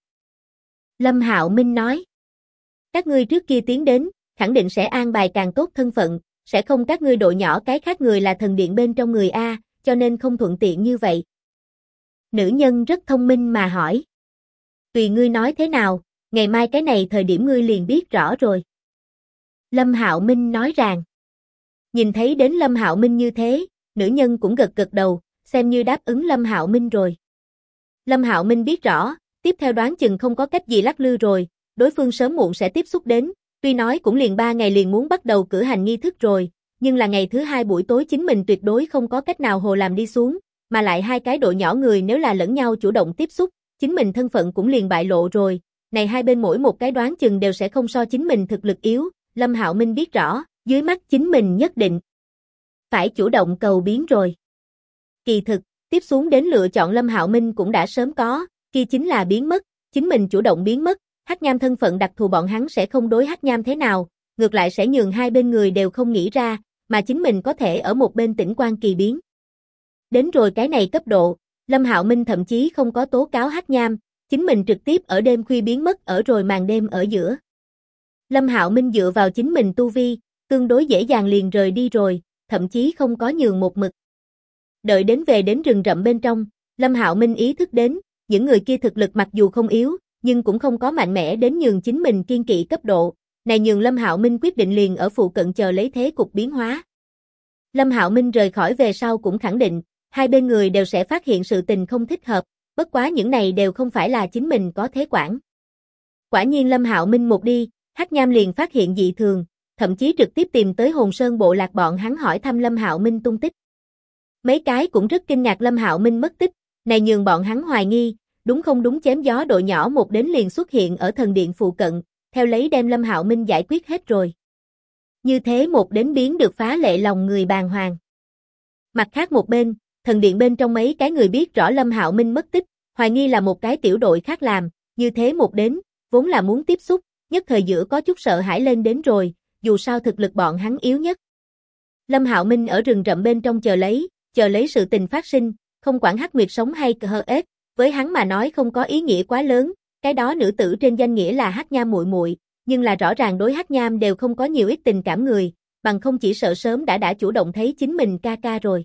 Lâm Hạo Minh nói. Các ngươi trước kia tiến đến, khẳng định sẽ an bài càng tốt thân phận, sẽ không các ngươi đội nhỏ cái khác người là thần điện bên trong người A, cho nên không thuận tiện như vậy. Nữ nhân rất thông minh mà hỏi. Tùy ngươi nói thế nào, ngày mai cái này thời điểm ngươi liền biết rõ rồi. Lâm Hạo Minh nói rằng. Nhìn thấy đến Lâm Hạo Minh như thế, nữ nhân cũng gật gật đầu, xem như đáp ứng Lâm Hạo Minh rồi. Lâm Hạo Minh biết rõ, tiếp theo đoán chừng không có cách gì lắc lư rồi, đối phương sớm muộn sẽ tiếp xúc đến, tuy nói cũng liền 3 ngày liền muốn bắt đầu cử hành nghi thức rồi, nhưng là ngày thứ 2 buổi tối chính mình tuyệt đối không có cách nào hồ làm đi xuống, mà lại hai cái đội nhỏ người nếu là lẫn nhau chủ động tiếp xúc, chính mình thân phận cũng liền bại lộ rồi, này hai bên mỗi một cái đoán chừng đều sẽ không so chính mình thực lực yếu, Lâm Hạo Minh biết rõ, dưới mắt chính mình nhất định phải chủ động cầu biến rồi. Kỳ thực, tiếp xuống đến lựa chọn Lâm Hạo Minh cũng đã sớm có, kia chính là biến mất, chính mình chủ động biến mất, Hắc Nham thân phận đặc thù bọn hắn sẽ không đối Hắc Nham thế nào, ngược lại sẽ nhường hai bên người đều không nghĩ ra, mà chính mình có thể ở một bên tĩnh quan kỳ biến. Đến rồi cái này cấp độ, Lâm Hạo Minh thậm chí không có tố cáo Hắc Nham, chính mình trực tiếp ở đêm khuya biến mất ở rồi màn đêm ở giữa. Lâm Hạo Minh dựa vào chính mình tu vi, tương đối dễ dàng liền rời đi rồi, thậm chí không có nhường một mực. Đợi đến về đến rừng rậm bên trong, Lâm Hạo Minh ý thức đến, những người kia thực lực mặc dù không yếu, nhưng cũng không có mạnh mẽ đến nhường chính mình kiên kỵ cấp độ, này nhường Lâm Hạo Minh quyết định liền ở phụ cận chờ lấy thế cục biến hóa. Lâm Hạo Minh rời khỏi về sau cũng khẳng định, hai bên người đều sẽ phát hiện sự tình không thích hợp, bất quá những này đều không phải là chính mình có thế quản. Quả nhiên Lâm Hạo Minh một đi, Hắc Nham liền phát hiện dị thường, thậm chí trực tiếp tìm tới Hồn Sơn bộ lạc bọn hắn hỏi thăm Lâm Hạo Minh tung tích. Mấy cái cũng rất kinh ngạc Lâm Hạo Minh mất tích, này nhường bọn hắn hoài nghi, đúng không đúng chém gió đội nhỏ một đến liền xuất hiện ở thần điện phụ cận, theo lấy đem Lâm Hạo Minh giải quyết hết rồi. Như thế một đến biến được phá lệ lòng người bàng hoàng. Mặt khác một bên, thần điện bên trong mấy cái người biết rõ Lâm Hạo Minh mất tích, hoài nghi là một cái tiểu đội khác làm, như thế một đến, vốn là muốn tiếp xúc, nhất thời giữa có chút sợ hãi lên đến rồi, dù sao thực lực bọn hắn yếu nhất. Lâm Hạo Minh ở rừng rậm bên trong chờ lấy sự tình phát sinh, không quản Hắc Nguyệt sống hay hờ ếch, với hắn mà nói không có ý nghĩa quá lớn, cái đó nữ tử trên danh nghĩa là Hắc Nham muội muội, nhưng là rõ ràng đối Hắc Nham đều không có nhiều ít tình cảm người, bằng không chỉ sợ sớm đã chủ động thấy chính mình ca ca rồi.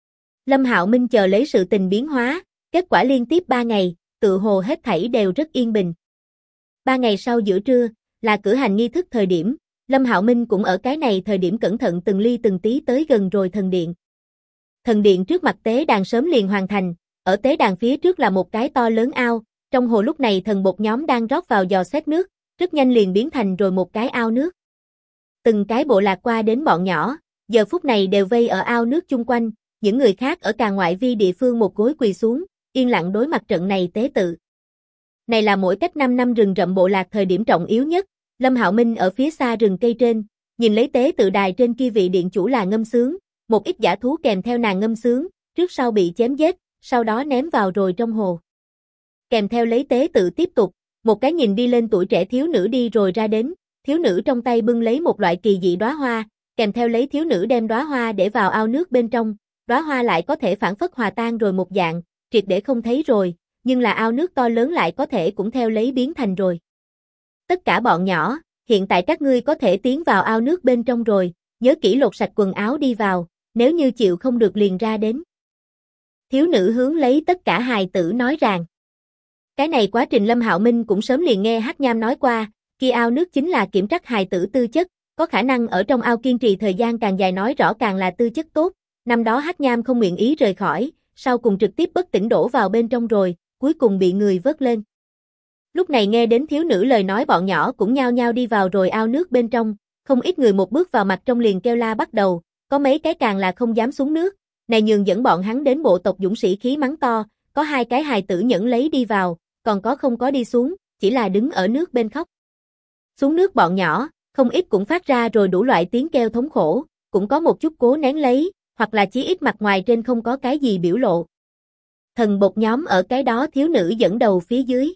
Lâm Hạo Minh chờ lấy sự tình biến hóa, kết quả liên tiếp 3 ngày, tự hồ hết thảy đều rất yên bình. 3 ngày sau giữa trưa, là cử hành nghi thức thời điểm, Lâm Hạo Minh cũng ở cái này thời điểm cẩn thận từng ly từng tí tới gần rồi thần điện. Thần điện trước mặt tế đàn sớm liền hoàn thành, ở tế đàn phía trước là một cái to lớn ao, trong hồ lúc này thần bột nhóm đang rót vào dò xét nước, rất nhanh liền biến thành rồi một cái ao nước. Từng cái bộ lạc qua đến bọn nhỏ, giờ phút này đều vây ở ao nước chung quanh, những người khác ở càng ngoại vi địa phương một gối quỳ xuống, yên lặng đối mặt trận này tế tự. Này là mỗi cách 5 năm rừng rậm bộ lạc thời điểm trọng yếu nhất, Lâm Hạo Minh ở phía xa rừng cây trên, nhìn lấy tế tự đài trên kia vị điện chủ là ngâm sướng, một ít dã thú kèm theo nàng ngâm sướng, trước sau bị chém giết, sau đó ném vào rồi trong hồ. Kèm theo lấy tế tự tiếp tục, một cái nhìn đi lên tuổi trẻ thiếu nữ đi rồi ra đến, thiếu nữ trong tay bưng lấy một loại kỳ dị đóa hoa, kèm theo lấy thiếu nữ đem đóa hoa để vào ao nước bên trong, đóa hoa lại có thể phản phất hòa tan rồi một dạng, triệt để không thấy rồi, nhưng là ao nước to lớn lại có thể cũng theo lấy biến thành rồi. Tất cả bọn nhỏ, hiện tại các ngươi có thể tiến vào ao nước bên trong rồi, nhớ kỹ lột sạch quần áo đi vào, nếu như chịu không được liền ra đến. Thiếu nữ hướng lấy tất cả hài tử nói rằng. Cái này quá trình Lâm Hạo Minh cũng sớm liền nghe Hắc Nham nói qua, kia ao nước chính là kiểm trắc hài tử tư chất, có khả năng ở trong ao kiên trì thời gian càng dài nói rõ càng là tư chất tốt, năm đó Hắc Nham không nguyện ý rời khỏi, sau cùng trực tiếp bất tỉnh đổ vào bên trong rồi, cuối cùng bị người vớt lên. Lúc này nghe đến thiếu nữ lời nói bọn nhỏ cũng nhao nhao đi vào rồi ao nước bên trong, không ít người một bước vào mặt trong liền kêu la bắt đầu, có mấy cái càng là không dám xuống nước, này nhường dẫn bọn hắn đến bộ tộc dũng sĩ khí mắng to, có 2 cái hài tử nhẫn lấy đi vào, còn có không có đi xuống, chỉ là đứng ở nước bên khóc. Xuống nước bọn nhỏ, không ít cũng phát ra rồi đủ loại tiếng kêu thống khổ, cũng có một chút cố nén lấy, hoặc là chí ít mặt ngoài trên không có cái gì biểu lộ. Thần bột nhóm ở cái đó thiếu nữ dẫn đầu phía dưới.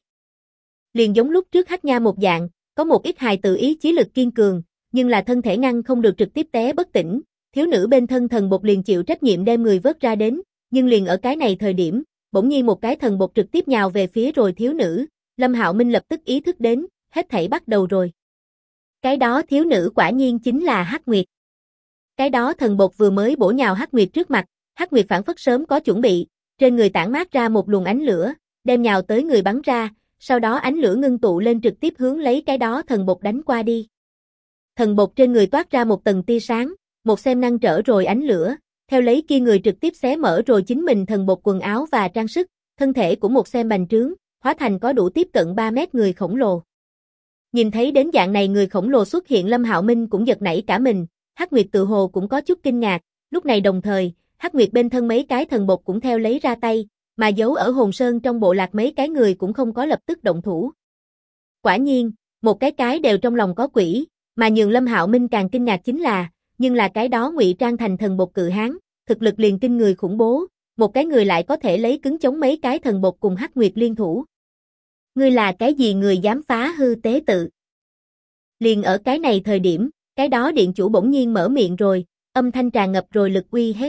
Liền giống lúc trước Hắc Nha một dạng, có một ít hài tử ý chí lực kiên cường, nhưng là thân thể ngăn không được trực tiếp té bất tỉnh, thiếu nữ bên thân thần bột liền chịu trách nhiệm đem người vớt ra đến, nhưng liền ở cái này thời điểm, bỗng nhiên một cái thần bột trực tiếp nhào về phía rồi thiếu nữ, Lâm Hạo Minh lập tức ý thức đến, hết thảy bắt đầu rồi. Cái đó thiếu nữ quả nhiên chính là Hắc Nguyệt. Cái đó thần bột vừa mới bổ nhào Hắc Nguyệt trước mặt, Hắc Nguyệt phản phất sớm có chuẩn bị, trên người tản mát ra một luồng ánh lửa, đem nhào tới người bắn ra, sau đó ánh lửa ngưng tụ lên trực tiếp hướng lấy cái đó thần bột đánh qua đi. Thần bột trên người toát ra một tầng tia sáng, một xem ngăn trở rồi ánh lửa, theo lấy kia người trực tiếp xé mở rồi chính mình thần bột quần áo và trang sức, thân thể của một xem bành trướng, hóa thành có đủ tiếp cận 3 mét người khổng lồ. Nhìn thấy đến dạng này người khổng lồ xuất hiện, Lâm Hạo Minh cũng giật nảy cả mình, Hắc Nguyệt tự hồ cũng có chút kinh ngạc, lúc này đồng thời, Hắc Nguyệt bên thân mấy cái thần bột cũng theo lấy ra tay, mà giấu ở Hồn Sơn trong bộ lạc mấy cái người cũng không có lập tức động thủ. Quả nhiên, một cái đều trong lòng có quỷ, mà nhường Lâm Hạo Minh càng kinh ngạc chính là, nhưng là cái đó ngụy trang thành thần bột cự hán, thực lực liền kinh người khủng bố, một cái người lại có thể lấy cứng chống mấy cái thần bột cùng Hắc Nguyệt liên thủ. Ngươi là cái gì người dám phá hư tế tự? Liền ở cái này thời điểm, cái đó điện chủ bỗng nhiên mở miệng rồi, âm thanh tràn ngập rồi lực uy hiếp.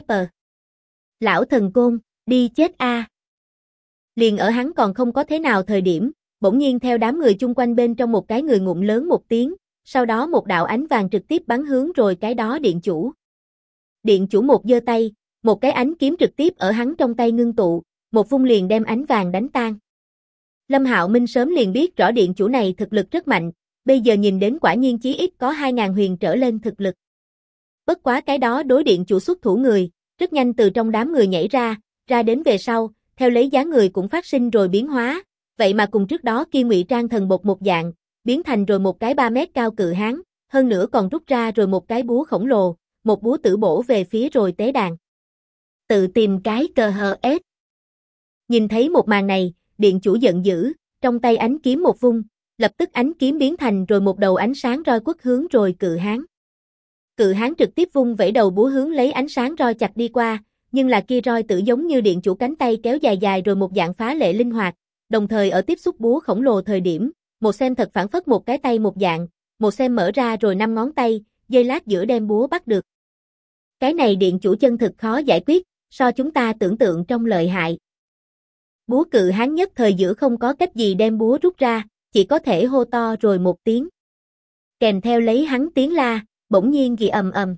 Lão thần côn, đi chết a! Liền ở hắn còn không có thế nào thời điểm, bỗng nhiên theo đám người chung quanh bên trong một cái người ngụm lớn một tiếng, sau đó một đạo ánh vàng trực tiếp bắn hướng rồi cái đó điện chủ. Điện chủ một giơ tay, một cái ánh kiếm trực tiếp ở hắn trong tay ngưng tụ, một vung liền đem ánh vàng đánh tan. Lâm Hạo Minh sớm liền biết rõ điện chủ này thực lực rất mạnh, bây giờ nhìn đến quả nhiên chí ít có 2000 huyền trở lên thực lực. Bất quá cái đó đối điện chủ xuất thủ người, rất nhanh từ trong đám người nhảy ra đến về sau, theo lấy dáng người cũng phát sinh rồi biến hóa, vậy mà cùng trước đó kia ngụy trang thần bột một dạng, biến thành rồi một cái 3 mét cao cự hán, hơn nữa còn rút ra rồi một cái búa khổng lồ, một búa tử bổ về phía rồi tế đàn. Tự tìm cái cơ hở ết. Nhìn thấy một màn này, điện chủ giận dữ, trong tay ánh kiếm một vung, lập tức ánh kiếm biến thành rồi một đầu ánh sáng roi quất hướng rồi cự hán. Cự hán trực tiếp vung vẩy đầu búa hướng lấy ánh sáng roi chặt đi qua, nhưng là kia roi tử giống như điện chủ cánh tay kéo dài dài rồi một dạng phá lệ linh hoạt, đồng thời ở tiếp xúc búa khổng lồ thời điểm, một xem thật phản phất một cái tay một dạng, một xem mở ra rồi 5 ngón tay, giây lát giữa đem búa bắt được. Cái này điện chủ chân thực khó giải quyết, so chúng ta tưởng tượng trong lợi hại. Búa cự hán nhất thời giữa không có cách gì đem búa rút ra, chỉ có thể hô to rồi một tiếng. Kèm theo lấy hắn tiếng la, bỗng nhiên ghi ầm ầm.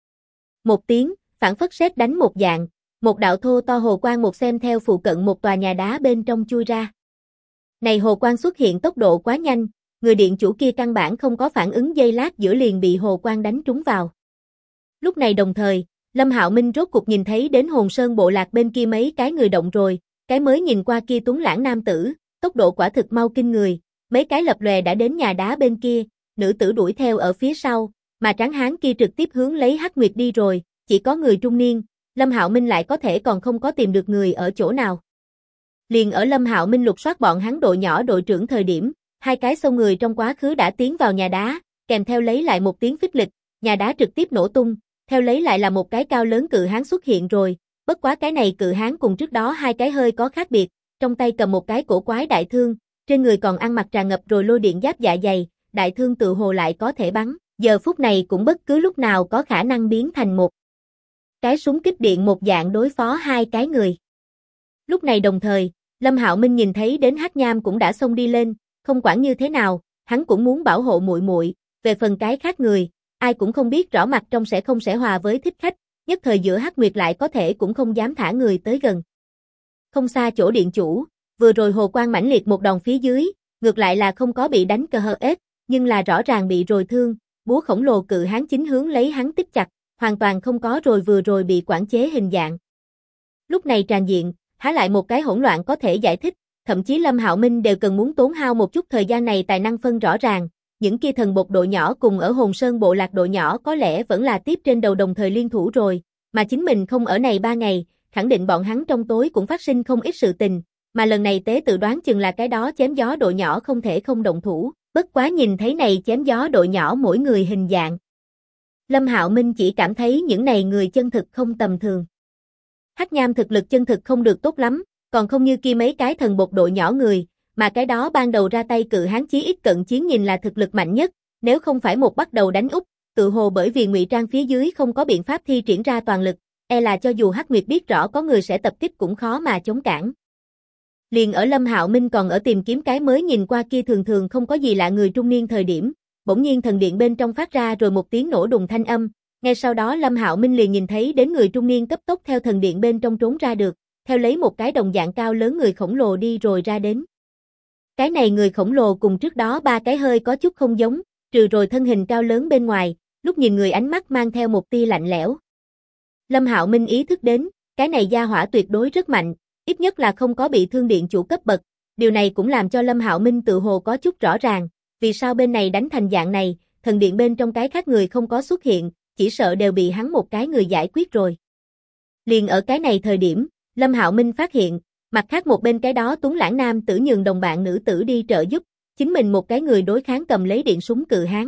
Một tiếng, phản phất sét đánh một dạng, một đạo thô to hồ quang một xem theo phụ cận một tòa nhà đá bên trong chui ra. Này hồ quang xuất hiện tốc độ quá nhanh, người điện chủ kia căn bản không có phản ứng, giây lát giữa liền bị hồ quang đánh trúng vào. Lúc này đồng thời, Lâm Hạo Minh rốt cục nhìn thấy đến Hồn Sơn bộ lạc bên kia mấy cái người động rồi, cái mới nhìn qua kia tuấn lãng nam tử, tốc độ quả thực mau kinh người, mấy cái lập lòe đã đến nhà đá bên kia, nữ tử đuổi theo ở phía sau, mà tráng hán kia trực tiếp hướng lấy Hắc Nguyệt đi rồi, chỉ có người trung niên, Lâm Hạo Minh lại có thể còn không có tìm được người ở chỗ nào. Liền ở Lâm Hạo Minh lục soát bọn hắn đội nhỏ đội trưởng thời điểm, hai cái xông người trong quá khứ đã tiến vào nhà đá, kèm theo lấy lại một tiếng phích lịch, nhà đá trực tiếp nổ tung, theo lấy lại là một cái cao lớn cự hán xuất hiện rồi, bất quá cái này cự hán cùng trước đó hai cái hơi có khác biệt, trong tay cầm một cái cổ quái đại thương, trên người còn ăn mặc tràn ngập rồi lôi điện giáp dạ dày, đại thương tự hồ lại có thể bắn, giờ phút này cũng bất cứ lúc nào có khả năng biến thành một cái súng kích điện một dạng đối phó hai cái người. Lúc này đồng thời, Lâm Hạo Minh nhìn thấy đến Hắc Nham cũng đã xông đi lên, không quản như thế nào, hắn cũng muốn bảo hộ muội muội, về phần cái khác người, ai cũng không biết rõ mặt trong sẽ không sẽ hòa với thích khách, nhất thời giữa Hắc Nguyệt lại có thể cũng không dám thả người tới gần. Không xa chỗ điện chủ, vừa rồi hồ quang mãnh liệt một đòn phía dưới, ngược lại là không có bị đánh cơ hở ết, nhưng là rõ ràng bị rồi thương, búa khổng lồ cự hán chính hướng lấy hắn tiếp chặt, hoàn toàn không có rồi vừa rồi bị quản chế hình dạng. Lúc này tràn diện, há lại một cái hỗn loạn có thể giải thích, thậm chí Lâm Hạo Minh đều cần muốn tốn hao một chút thời gian này tài năng phân rõ ràng, những kia thần bột đội nhỏ cùng ở Hồn Sơn bộ lạc đội nhỏ có lẽ vẫn là tiếp trên đầu đồng thời liên thủ rồi, mà chính mình không ở này 3 ngày, khẳng định bọn hắn trong tối cũng phát sinh không ít sự tình, mà lần này tế tự đoán chừng là cái đó chém gió đội nhỏ không thể không động thủ, bất quá nhìn thấy này chém gió đội nhỏ mỗi người hình dạng. Lâm Hạo Minh chỉ cảm thấy những này người chân thực không tầm thường. Hắc Nham thực lực chân thực không được tốt lắm, còn không như kia mấy cái thần bột đội nhỏ người, mà cái đó ban đầu ra tay cự hán chí ít cận chiến nhìn là thực lực mạnh nhất, nếu không phải một bắt đầu đánh úp, tự hồ bởi vì ngụy trang phía dưới không có biện pháp thi triển ra toàn lực, e là cho dù Hắc Nguyệt biết rõ có người sẽ tập kích cũng khó mà chống cản. Liền ở Lâm Hạo Minh còn ở tìm kiếm cái mới nhìn qua kia thường thường không có gì lạ người trung niên thời điểm, bỗng nhiên thần điện bên trong phát ra rồi một tiếng nổ đùng thanh âm, ngay sau đó Lâm Hạo Minh liền nhìn thấy đến người trung niên cấp tốc theo thần điện bên trong trốn ra được, theo lấy một cái đồng dạng cao lớn người khổng lồ đi rồi ra đến. Cái này người khổng lồ cùng trước đó ba cái hơi có chút không giống, trừ rồi thân hình cao lớn bên ngoài, lúc nhìn người ánh mắt mang theo một tia lạnh lẽo. Lâm Hạo Minh ý thức đến, cái này gia hỏa tuyệt đối rất mạnh, ít nhất là không có bị thương điện chủ cấp bậc, điều này cũng làm cho Lâm Hạo Minh tự hồ có chút rõ ràng, vì sao bên này đánh thành dạng này, thần điện bên trong cái khác người không có xuất hiện, chỉ sợ đều bị hắn một cái người giải quyết rồi. Liền ở cái này thời điểm, Lâm Hạo Minh phát hiện, mặt khác một bên cái đó tuấn lãng nam tử nhường đồng bạn nữ tử đi trợ giúp, chính mình một cái người đối kháng cầm lấy điện súng cự hán.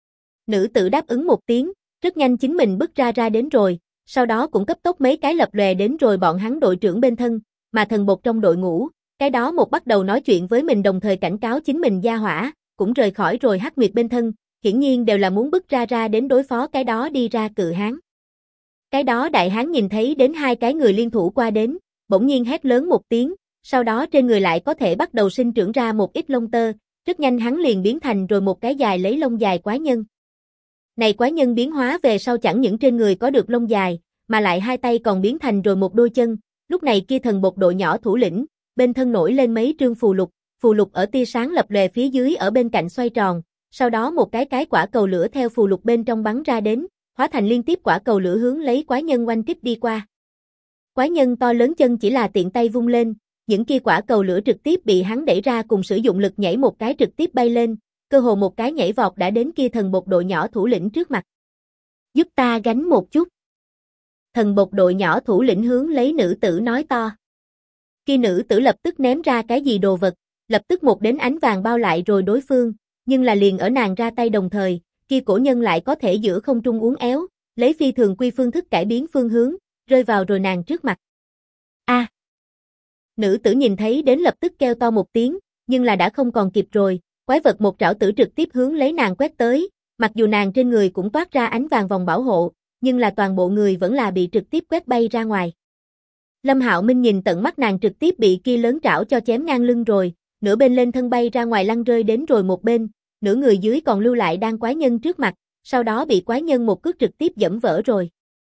Nữ tử đáp ứng một tiếng, rất nhanh chính mình bước ra đến rồi, sau đó cũng cấp tốc mấy cái lập lòe đến rồi bọn hắn đội trưởng bên thân, mà thần bột trong đội ngũ, cái đó một bắt đầu nói chuyện với mình đồng thời cảnh cáo chính mình gia hỏa, cũng rời khỏi rồi Hắc Nguyệt bên thân, hiển nhiên đều là muốn bước ra đến đối phó cái đó đi ra cự hán. Cái đó đại hán nhìn thấy đến hai cái người liên thủ qua đến, bỗng nhiên hét lớn một tiếng, sau đó trên người lại có thể bắt đầu sinh trưởng ra một ít lông tơ, rất nhanh hắn liền biến thành rồi một cái dài lấy lông dài quái nhân. Này quái nhân biến hóa về sau chẳng những trên người có được lông dài, mà lại hai tay còn biến thành rồi một đôi chân, lúc này kia thần bột đội nhỏ thủ lĩnh, bên thân nổi lên mấy trương phù lục ở tia sáng lập lòe phía dưới ở bên cạnh xoay tròn, sau đó một cái quả cầu lửa theo phù lục bên trong bắn ra đến, hóa thành liên tiếp quả cầu lửa hướng lấy quái nhân oanh kích đi qua. Quái nhân to lớn chân chỉ là tiện tay vung lên, những kia quả cầu lửa trực tiếp bị hắn đẩy ra cùng sử dụng lực nhảy một cái trực tiếp bay lên, cơ hồ một cái nhảy vọt đã đến kia thần bột đội nhỏ thủ lĩnh trước mặt. Giúp ta gánh một chút. Thần bột đội nhỏ thủ lĩnh hướng lấy nữ tử nói to. Kia nữ tử lập tức ném ra cái gì đồ vật, lập tức một đến ánh vàng bao lại rồi đối phương, nhưng là liền ở nàng ra tay đồng thời, kia cổ nhân lại có thể giữa không trung uốn éo, lấy phi thường quy phương thức cải biến phương hướng, rơi vào rồi nàng trước mặt. A! Nữ tử nhìn thấy đến lập tức kêu to một tiếng, nhưng là đã không còn kịp rồi, quái vật một trảo tử trực tiếp hướng lấy nàng quét tới, mặc dù nàng trên người cũng toát ra ánh vàng vòng bảo hộ, nhưng là toàn bộ người vẫn là bị trực tiếp quét bay ra ngoài. Lâm Hạo Minh nhìn tận mắt nàng trực tiếp bị kia lớn trảo cho chém ngang lưng rồi, nửa bên lên thân bay ra ngoài lăn rơi đến rồi một bên, nửa người dưới còn lưu lại đang quái nhân trước mặt, sau đó bị quái nhân một cước trực tiếp giẫm vỡ rồi.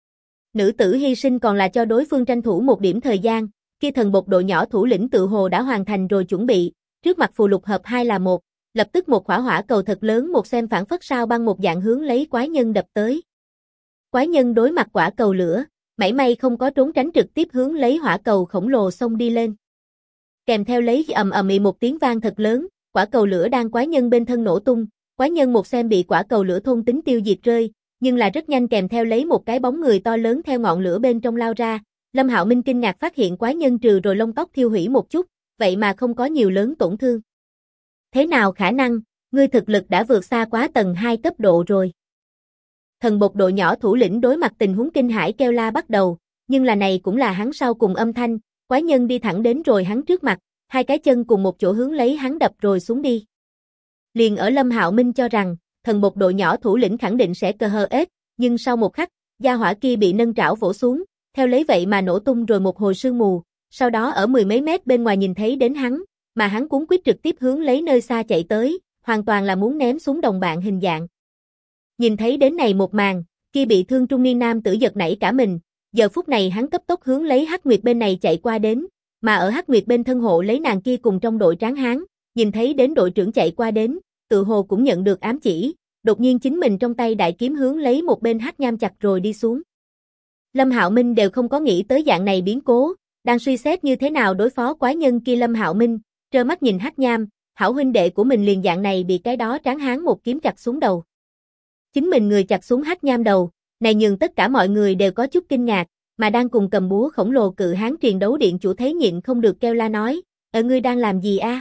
Nữ tử hy sinh còn là cho đối phương tranh thủ một điểm thời gian, kia thần bột đội nhỏ thủ lĩnh tự hồ đã hoàn thành rồi chuẩn bị, trước mặt phù lục hợp hai là một, lập tức một quả hỏa cầu thật lớn một xem phản phất sao băng một dạng hướng lấy quái nhân đập tới. Quái nhân đối mặt quả cầu lửa, mảy may không có trốn tránh trực tiếp hướng lấy hỏa cầu khổng lồ xông đi lên. Kèm theo lấy ầm ầm ì một tiếng vang thật lớn, quả cầu lửa đang quái nhân bên thân nổ tung, quái nhân một xem bị quả cầu lửa thôn tính tiêu diệt rơi, nhưng là rất nhanh kèm theo lấy một cái bóng người to lớn theo ngọn lửa bên trong lao ra, Lâm Hạo Minh kinh ngạc phát hiện quái nhân trừ rồi lông tóc thiêu hủy một chút, vậy mà không có nhiều lớn tổn thương. Thế nào khả năng, ngươi thực lực đã vượt xa quá tầng 2 cấp độ rồi. Thần bột đội nhỏ thủ lĩnh đối mặt tình huống kinh hãi kêu la bắt đầu, nhưng là này cũng là hắn sau cùng âm thanh, quái nhân đi thẳng đến rồi hắn trước mặt, hai cái chân cùng một chỗ hướng lấy hắn đập rồi xuống đi. Liền ở Lâm Hạo Minh cho rằng, thần bột đội nhỏ thủ lĩnh khẳng định sẽ cờ hờ ết, nhưng sau một khắc, gia hỏa kia bị nâng trảo vỗ xuống, theo lấy vậy mà nổ tung rồi một hồi sương mù, sau đó ở mười mấy mét bên ngoài nhìn thấy đến hắn, mà hắn cuống quýt trực tiếp hướng lấy nơi xa chạy tới, hoàn toàn là muốn ném xuống đồng bạn hình dạng. Nhìn thấy đến này một màn, kia bị thương trung niên nam tử giật nảy cả mình, giờ phút này hắn cấp tốc hướng lấy Hắc Nguyệt bên này chạy qua đến, mà ở Hắc Nguyệt bên thân hộ lấy nàng kia cùng trong đội tráng hán, nhìn thấy đến đội trưởng chạy qua đến, tự hồ cũng nhận được ám chỉ, đột nhiên chính mình trong tay đại kiếm hướng lấy một bên Hắc Nham chặt rồi đi xuống. Lâm Hạo Minh đều không có nghĩ tới dạng này biến cố, đang suy xét như thế nào đối phó quái nhân kia Lâm Hạo Minh, trơ mắt nhìn Hắc Nham, hảo huynh đệ của mình liền dạng này bị cái đó tráng hán một kiếm chặt xuống đầu. Chính mình người chặt xuống Hắc Nham đầu, này nhường tất cả mọi người đều có chút kinh ngạc, mà đang cùng cầm búa khổng lồ cự hán triền đấu điện chủ thấy nhịn không được kêu la nói, ngươi đang làm gì a?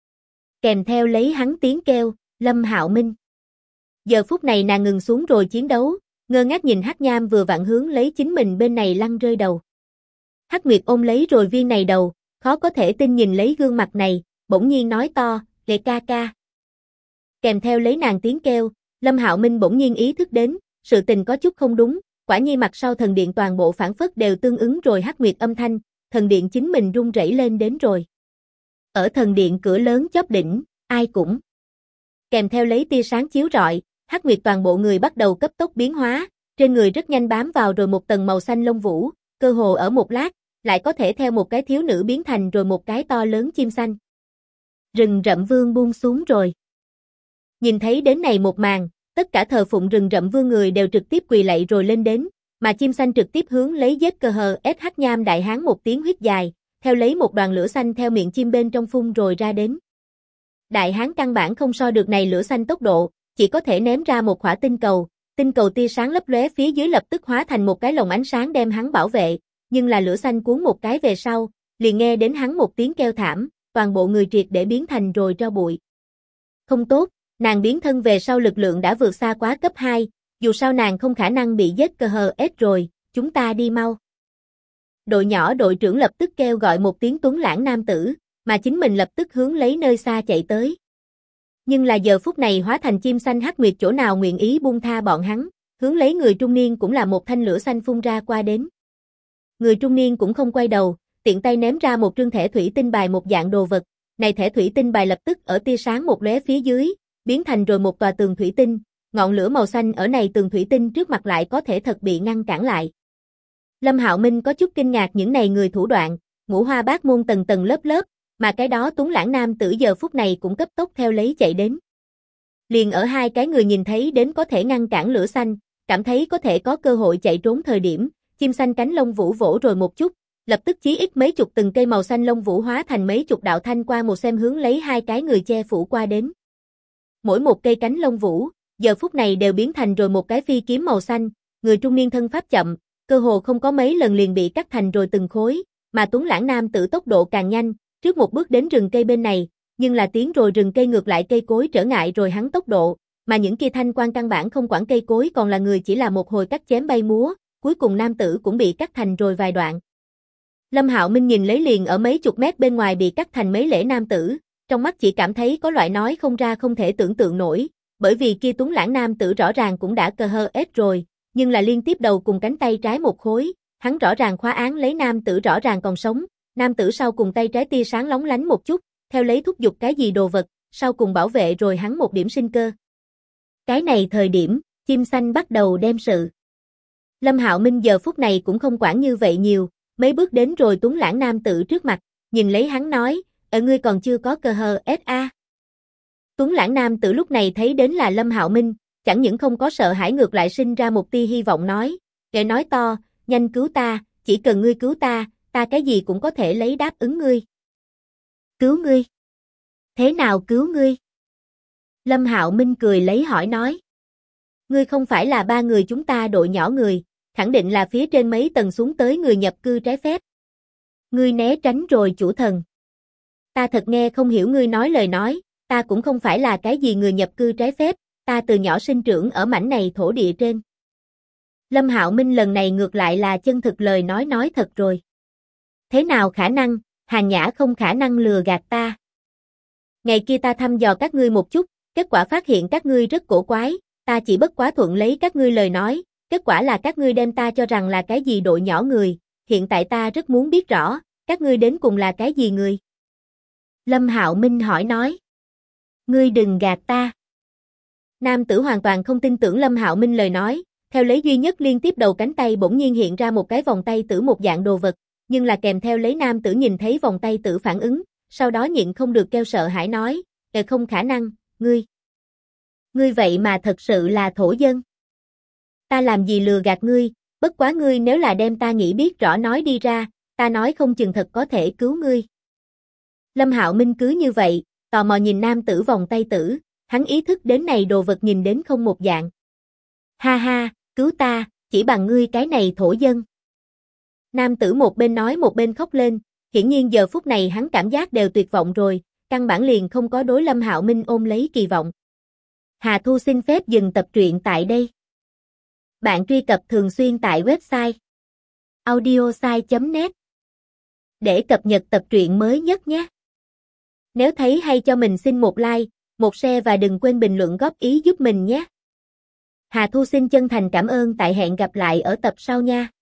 Kèm theo lấy hắn tiếng kêu, Lâm Hạo Minh. Giờ phút này nàng ngừng xuống rồi chiến đấu, ngơ ngác nhìn Hắc Nham vừa vặn hướng lấy chính mình bên này lăn rơi đầu. Hắc Nguyệt ôm lấy rồi viên này đầu, khó có thể tin nhìn lấy gương mặt này, bỗng nhiên nói to, "Lệ ca ca." Kèm theo lấy nàng tiếng kêu, Lâm Hạo Minh bỗng nhiên ý thức đến, sự tình có chút không đúng, Quả nhiên mặt sau thần điện toàn bộ phản phất đều tương ứng rồi Hắc Nguyệt âm thanh, thần điện chính mình rung rẩy lên đến rồi. Ở thần điện cửa lớn chóp đỉnh, ai cũng kèm theo lấy tia sáng chiếu rọi, Hắc Nguyệt toàn bộ người bắt đầu cấp tốc biến hóa, trên người rất nhanh bám vào rồi một tầng màu xanh lông vũ, cơ hồ ở một lát, lại có thể theo một cái thiếu nữ biến thành rồi một cái to lớn chim xanh. Rừng Rậm Vương buông xuống rồi. Nhìn thấy đến này một màn, tất cả thờ phụng Rừng Rậm Vương người đều trực tiếp quỳ lạy rồi lên đến, mà chim xanh trực tiếp hướng lấy giết cờ hờ SH nham đại hán một tiếng huyết dài, theo lấy một đoàn lửa xanh theo miệng chim bên trong phun rồi ra đến. Đại hán căn bản không so được này lửa xanh tốc độ, chỉ có thể ném ra một quả tinh cầu tia sáng lấp lóe phía dưới lập tức hóa thành một cái lồng ánh sáng đem hắn bảo vệ, nhưng là lửa xanh cuốn một cái về sau, liền nghe đến hắn một tiếng kêu thảm, toàn bộ người triệt để biến thành rồi tro bụi. Không tốt, nàng biến thân về sau lực lượng đã vượt xa quá cấp 2, dù sao nàng không khả năng bị giết cờ hờ S rồi, chúng ta đi mau. Đội nhỏ đội trưởng lập tức kêu gọi một tiếng tuấn lãng nam tử, mà chính mình lập tức hướng lấy nơi xa chạy tới. Nhưng là giờ phút này hóa thành chim xanh Hắc Nguyệt chỗ nào nguyện ý buông tha bọn hắn, hướng lấy người trung niên cũng là một thanh lửa xanh phun ra qua đến. Người trung niên cũng không quay đầu, tiện tay ném ra một trương thẻ thủy tinh bài một dạng đồ vật, này thẻ thủy tinh bài lập tức ở tia sáng một lóe phía dưới, biến thành rồi một tòa tường thủy tinh, ngọn lửa màu xanh ở này tường thủy tinh trước mặt lại có thể thật bị ngăn cản lại. Lâm Hạo Minh có chút kinh ngạc những này người thủ đoạn, ngũ hoa bát môn tầng tầng lớp lớp, mà cái đó tuấn lãng nam tử giờ phút này cũng cấp tốc theo lấy chạy đến. Liền ở hai cái người nhìn thấy đến có thể ngăn cản lửa xanh, cảm thấy có thể có cơ hội chạy trốn thời điểm, chim xanh cánh lông vũ vỗ rồi một chút, lập tức chí ít mấy chục từng cây màu xanh lông vũ hóa thành mấy chục đạo thanh qua một xem hướng lấy hai cái người che phủ qua đến. Mỗi một cây cánh lông vũ, giờ phút này đều biến thành rồi một cái phi kiếm màu xanh, người trung niên thân pháp chậm, cơ hồ không có mấy lần liền bị cắt thành rồi từng khối, mà tuấn lãng nam tử tốc độ càng nhanh, trước một bước đến rừng cây bên này, nhưng là tiến rồi rừng cây ngược lại cây cối trở ngại rồi hắn tốc độ, mà những kia thanh quan căn bản không quản cây cối còn là người chỉ là một hồi cắt chém bay múa, cuối cùng nam tử cũng bị cắt thành rồi vài đoạn. Lâm Hạo Minh nhìn lấy liền ở mấy chục mét bên ngoài bị cắt thành mấy lễ nam tử, trong mắt chỉ cảm thấy có loại nói không ra không thể tưởng tượng nổi, bởi vì kia tuấn lãng nam tử rõ ràng cũng đã cờ hờ S rồi, nhưng là liên tiếp đầu cùng cánh tay trái một khối, hắn rõ ràng khóa án lấy nam tử rõ ràng còn sống, nam tử sau cùng tay trái tia sáng lóng lánh một chút, theo lấy thúc giục cái gì đồ vật, sau cùng bảo vệ rồi hắn một điểm sinh cơ. Cái này thời điểm, chim xanh bắt đầu đem sự. Lâm Hạo Minh giờ phút này cũng không quản như vậy nhiều, mấy bước đến rồi tuấn lãng nam tử trước mặt, nhìn lấy hắn nói, ở ngươi còn chưa có cơ hờ SA. Tuấn lãng nam tử lúc này thấy đến là Lâm Hạo Minh, chẳng những không có sợ hãi ngược lại sinh ra một tia hy vọng nói, kẻ nói to, nhanh cứu ta, chỉ cần ngươi cứu ta, ta cái gì cũng có thể lấy đáp ứng ngươi. Cứu ngươi? Thế nào cứu ngươi? Lâm Hạo Minh cười lấy hỏi nói. Ngươi không phải là ba người chúng ta đội nhỏ người, khẳng định là phía trên mấy tầng xuống tới người nhập cư trái phép. Ngươi né tránh rồi chủ thần. Ta thật nghe không hiểu ngươi nói lời nói, ta cũng không phải là cái gì người nhập cư trái phép, ta từ nhỏ sinh trưởng ở mảnh này thổ địa trên. Lâm Hạo Minh lần này ngược lại là chân thực lời nói thật rồi. Thế nào khả năng, Hàn Nhã không khả năng lừa gạt ta. Ngày kia ta thăm dò các ngươi một chút, kết quả phát hiện các ngươi rất cổ quái, ta chỉ bất quá thuận lấy các ngươi lời nói, kết quả là các ngươi đem ta cho rằng là cái gì đội nhỏ người, hiện tại ta rất muốn biết rõ, các ngươi đến cùng là cái gì người. Lâm Hạo Minh hỏi nói. Ngươi đừng gạt ta. Nam tử hoàn toàn không tin tưởng Lâm Hạo Minh lời nói, theo lấy duy nhất liên tiếp đầu cánh tay bỗng nhiên hiện ra một cái vòng tay tử một dạng đồ vật, nhưng là kèm theo lấy nam tử nhìn thấy vòng tay tử phản ứng, sau đó nhịn không được kêu sợ hãi nói, không khả năng, ngươi vậy mà thật sự là thổ dân. Ta làm gì lừa gạt ngươi, bất quá ngươi nếu là đem ta nghĩ biết rõ nói đi ra, ta nói không chừng thật có thể cứu ngươi. Lâm Hạo Minh cứ như vậy, tò mò nhìn nam tử vòng tay tử, hắn ý thức đến này đồ vật nhìn đến không một dạng. Ha ha, cứu ta, chỉ bằng ngươi cái này thổ dân. Nam tử một bên nói một bên khóc lên, hiển nhiên giờ phút này hắn cảm giác đều tuyệt vọng rồi, căn bản liền không có đối Lâm Hạo Minh ôm lấy kỳ vọng. Hà Thu xin phép dừng tập truyện tại đây. Bạn truy cập thường xuyên tại website audiosai.net để cập nhật tập truyện mới nhất nhé. Nếu thấy hay cho mình xin một like, một share và đừng quên bình luận góp ý giúp mình nhé. Hà Thu xin chân thành cảm ơn, tại hẹn gặp lại ở tập sau nha.